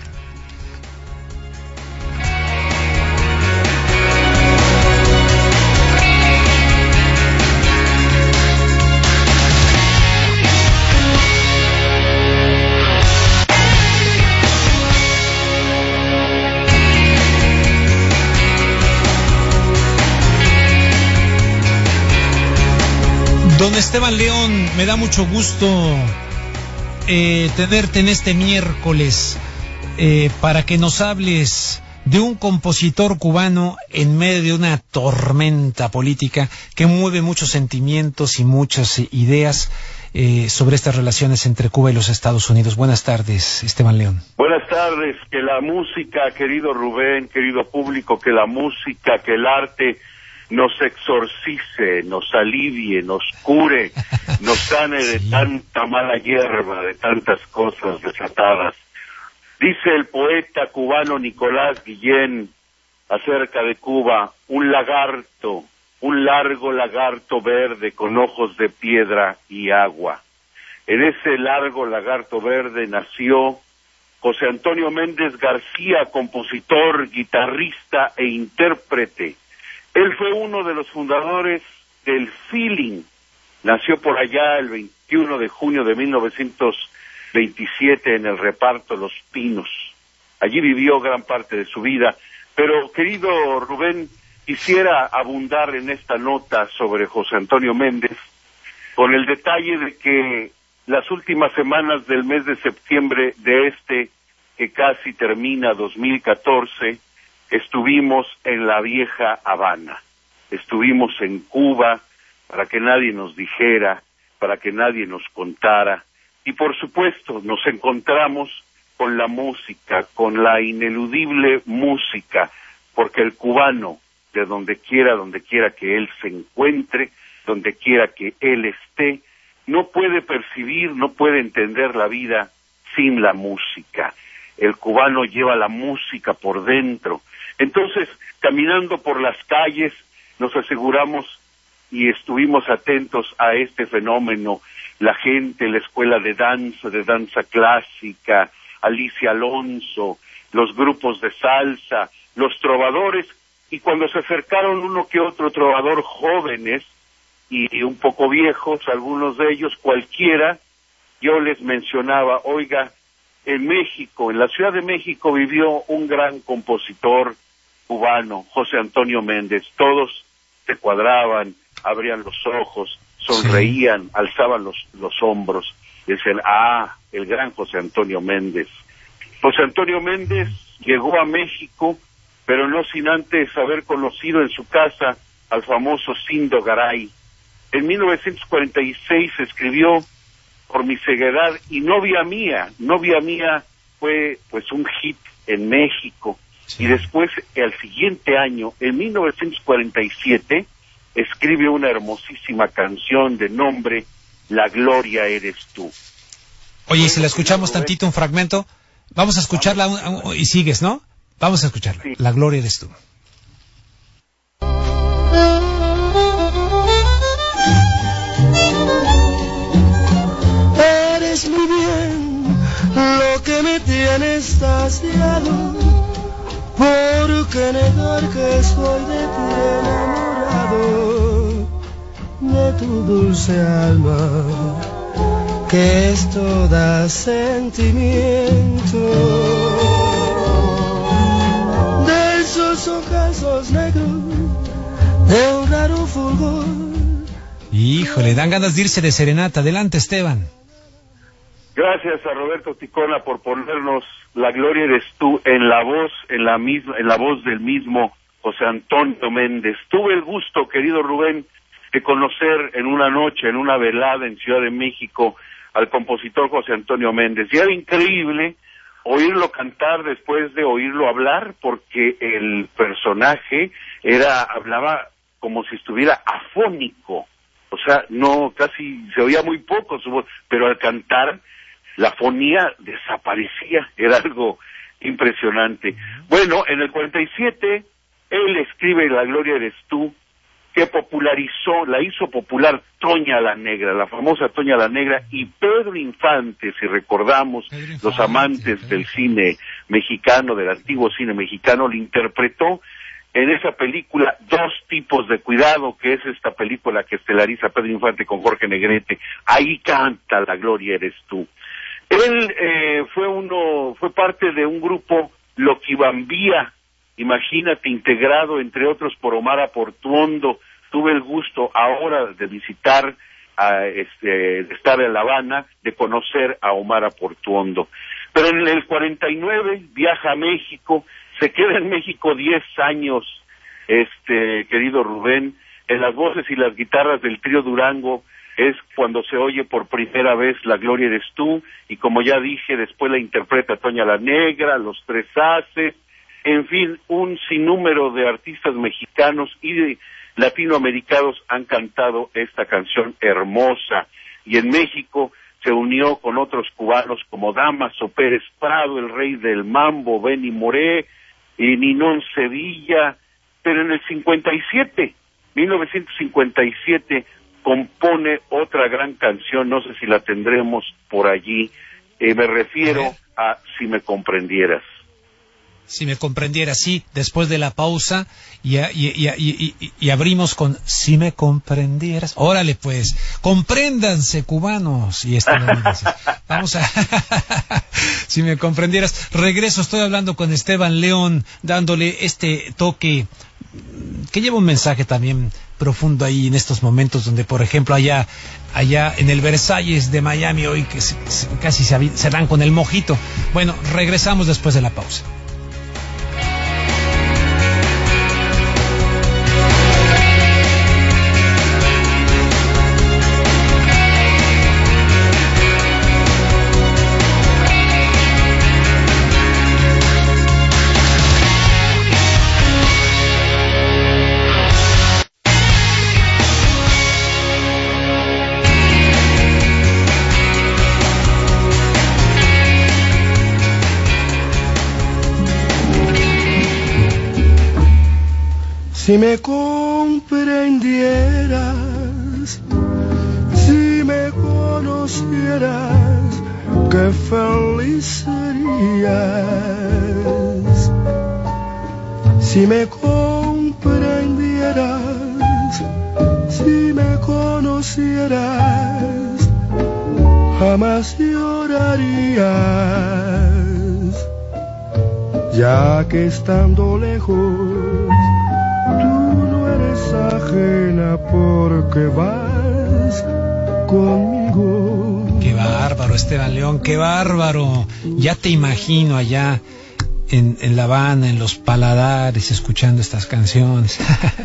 Don Esteban León, me da mucho gusto tenerte en este miércoles para que nos hables de un compositor cubano en medio de una tormenta política que mueve muchos sentimientos y muchas ideas sobre estas relaciones entre Cuba y los Estados Unidos. Buenas tardes, Esteban León. Buenas tardes. Que la música, querido Rubén, querido público, que la música, que el arte nos exorcice, nos alivie, nos cure, nos sane de tanta mala hierba, de tantas cosas desatadas. Dice el poeta cubano Nicolás Guillén acerca de Cuba: un lagarto, un largo lagarto verde con ojos de piedra y agua. En ese largo lagarto verde nació José Antonio Méndez García, compositor, guitarrista e intérprete. Él fue uno de los fundadores del Feeling. Nació por allá el 21 de junio de 1927 en el reparto Los Pinos. Allí vivió gran parte de su vida. Pero, querido Rubén, quisiera abundar en esta nota sobre José Antonio Méndez con el detalle de que las últimas semanas del mes de septiembre de que casi termina 2014, estuvimos en la vieja Habana, estuvimos en Cuba para que nadie nos dijera, para que nadie nos contara, y por supuesto nos encontramos con la música, con la ineludible música, porque el cubano, de donde quiera que él se encuentre, donde quiera que él esté, no puede percibir, no puede entender la vida sin la música. El cubano lleva la música por dentro. Entonces, caminando por las calles, nos aseguramos y estuvimos atentos a este fenómeno. La gente, la escuela de danza clásica, Alicia Alonso, los grupos de salsa, los trovadores, y cuando se acercaron uno que otro trovador jóvenes y un poco viejos, algunos de ellos, cualquiera, yo les mencionaba: oiga, en México, en la Ciudad de México vivió un gran compositor cubano, José Antonio Méndez. Todos se cuadraban, abrían los ojos, sonreían, alzaban los hombros, y decían: ah, el gran José Antonio Méndez. José Antonio Méndez llegó a México, pero no sin antes haber conocido en su casa al famoso Cindo Garay. En 1946 escribió Por mi ceguedad y Novia Mía. Novia Mía fue pues un hit en México. Sí. Y después, al siguiente año, en 1947, escribe una hermosísima canción de nombre La Gloria Eres Tú. Oye, ¿y si la escuchamos tantito, un fragmento? Vamos a escucharla y sigues, ¿no? Vamos a escucharla. Sí. La Gloria Eres Tú. Eres muy bien lo que me tiene saciado. ¿Por qué negar que soy de ti enamorado? De tu dulce alma, que es toda sentimiento. De esos ojos negros, de un raro fulgor. Híjole, dan ganas de irse de serenata. Adelante, Esteban. Gracias a Roberto Ticona por ponernos La Gloria Eres Tú en la voz del mismo José Antonio Méndez. Tuve el gusto, querido Rubén, de conocer en una noche, en una velada en Ciudad de México, al compositor José Antonio Méndez. Y era increíble oírlo cantar después de oírlo hablar, porque el personaje hablaba como si estuviera afónico, o sea, no, casi se oía muy poco su voz, pero al cantar la fonía desaparecía, era algo impresionante. Bueno, en el 47 él escribe La Gloria Eres Tú, que la hizo popular Toña la Negra, la famosa Toña la Negra, y Pedro Infante, si recordamos, los amantes del cine mexicano, del antiguo cine mexicano, le interpretó en esa película Dos tipos de cuidado, que es esta película que estelariza Pedro Infante con Jorge Negrete. Ahí canta La Gloria Eres Tú. Él fue parte de un grupo Loquibambía, imagínate, integrado entre otros por Omar Aportuondo. Tuve el gusto ahora de visitar, de estar en La Habana, de conocer a Omar Aportuondo. Pero en el 49 viaja a México, se queda en México 10 años, querido Rubén. En las voces y las guitarras del trío Durango es cuando se oye por primera vez La Gloria Eres Tú, y como ya dije, después la interpreta Toña la Negra, Los Tres Haces, en fin, un sinnúmero de artistas mexicanos y de latinoamericanos han cantado esta canción hermosa. Y en México se unió con otros cubanos como Damaso Pérez Prado, el rey del mambo, Benny Moré, y Ninón Sevilla. Pero en el 1957, compone otra gran canción, no sé si la tendremos por allí, me refiero a Si me comprendieras. Si me comprendieras, sí, después de la pausa y abrimos con Si me comprendieras. Órale pues, compréndanse, cubanos y estadounidenses. Vamos a Si me comprendieras. Regreso, estoy hablando con Esteban León, dándole este toque que lleva un mensaje también profundo ahí en estos momentos donde, por ejemplo, allá en el Versalles de Miami hoy que casi se dan con el mojito. Bueno, regresamos después de la pausa. Si me comprendieras, si me conocieras, qué feliz serías. Si me comprendieras, si me conocieras, jamás llorarías, ya que estando lejos ajena porque vas conmigo. Qué bárbaro, Esteban León, qué bárbaro. Ya te imagino allá en La Habana, en los paladares, escuchando estas canciones.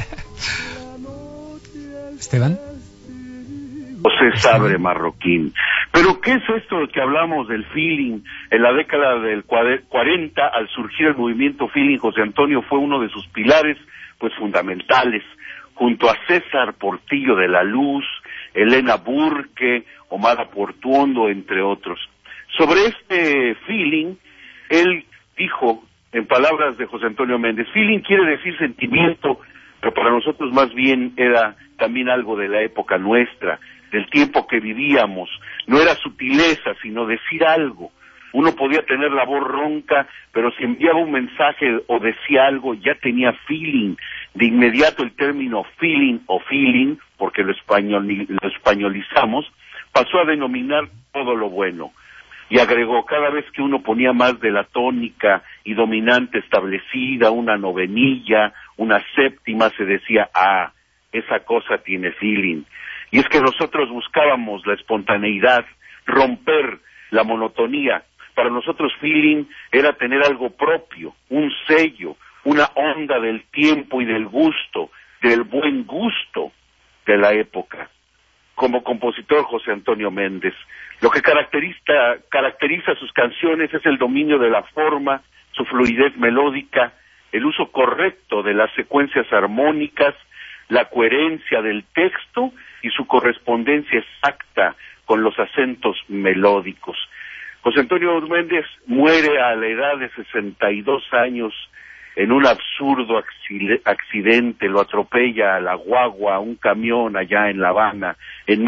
Esteban. José Sabre Marroquín. Pero ¿qué es esto que hablamos del feeling? En la década del 40, al surgir el movimiento feeling, José Antonio fue uno de sus pilares pues fundamentales, junto a César Portillo de la Luz, Elena Burke, Omar Aportuondo, entre otros. Sobre este feeling, él dijo, en palabras de José Antonio Méndez, feeling quiere decir sentimiento, pero para nosotros más bien era también algo de la época nuestra, del tiempo que vivíamos. No era sutileza, sino decir algo. Uno podía tener la voz ronca, pero si enviaba un mensaje o decía algo, ya tenía feeling. De inmediato el término feeling o feeling, porque lo españolizamos, pasó a denominar todo lo bueno. Y agregó, cada vez que uno ponía más de la tónica y dominante establecida, una novenilla, una séptima, se decía, ah, esa cosa tiene feeling. Y es que nosotros buscábamos la espontaneidad, romper la monotonía. Para nosotros feeling era tener algo propio, un sello, una onda del tiempo y del gusto, del buen gusto de la época. como compositor José Antonio Méndez. Lo que caracteriza sus canciones es el dominio de la forma, su fluidez melódica, el uso correcto de las secuencias armónicas, la coherencia del texto y su correspondencia exacta con los acentos melódicos. José Antonio Méndez muere a la edad de 62 años en un absurdo accidente. Lo atropella a la guagua, un camión allá en La Habana, en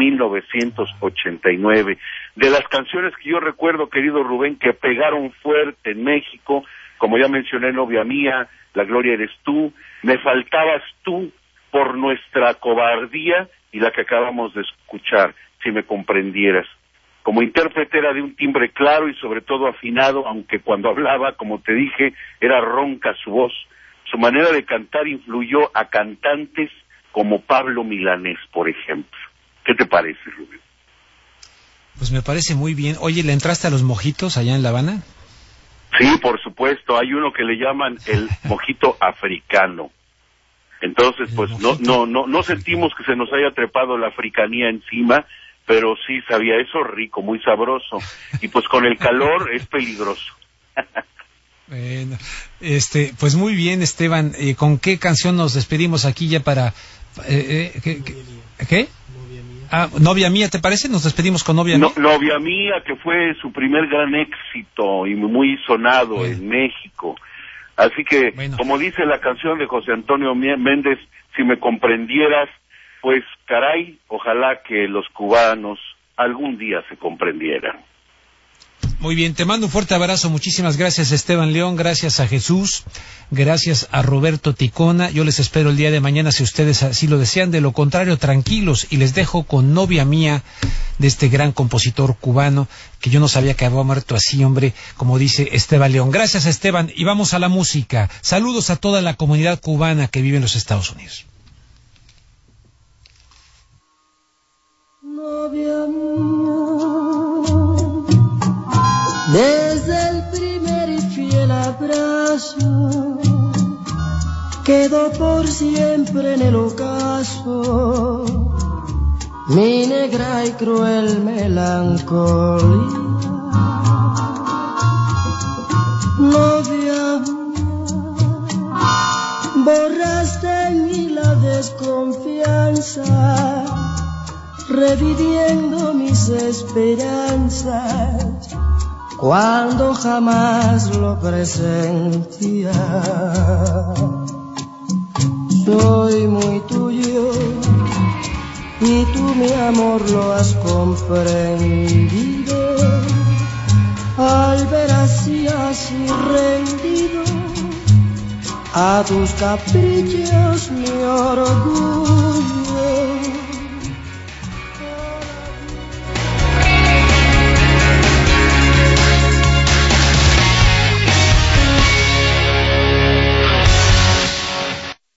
1989. De las canciones que yo recuerdo, querido Rubén, que pegaron fuerte en México, como ya mencioné, Novia Mía, La Gloria Eres Tú, Me Faltabas Tú, Por Nuestra Cobardía, y la que acabamos de escuchar, Si Me Comprendieras. Como intérprete era de un timbre claro y sobre todo afinado, aunque cuando hablaba, como te dije, era ronca su voz. Su manera de cantar influyó a cantantes como Pablo Milanés, por ejemplo. ¿Qué te parece, Rubén? Pues me parece muy bien. Oye, ¿le entraste a los mojitos allá en La Habana? Sí, por supuesto. Hay uno que le llaman el mojito africano. Entonces, pues no sentimos que se nos haya trepado la africanía encima, pero sí sabía eso rico, muy sabroso. Y pues con el calor es peligroso. Bueno, pues muy bien, Esteban. ¿Con qué canción nos despedimos aquí ya para... ¿Qué? Novia Mía, ¿te parece? Nos despedimos con Novia Mía. Novia Mía, que fue su primer gran éxito y muy sonado en México. Así que, como dice la canción de José Antonio Méndez, Si Me Comprendieras, pues caray, ojalá que los cubanos algún día se comprendieran. Muy bien, te mando un fuerte abrazo. Muchísimas gracias, Esteban León. Gracias a Jesús. Gracias a Roberto Ticona. Yo les espero el día de mañana si ustedes así lo desean. De lo contrario, tranquilos. Y les dejo con Novia Mía de este gran compositor cubano que yo no sabía que había muerto así, hombre, como dice Esteban León. Gracias, Esteban. Y vamos a la música. Saludos a toda la comunidad cubana que vive en los Estados Unidos. Novia mía, desde el primer y fiel abrazo, quedó por siempre en el ocaso mi negra y cruel melancolía. Novia mía, borraste en mí la desconfianza, reviviendo mis esperanzas cuando jamás lo presentía. Soy muy tuyo y tú, mi amor, lo has comprendido. Al ver así rendido a tus caprichos mi orgullo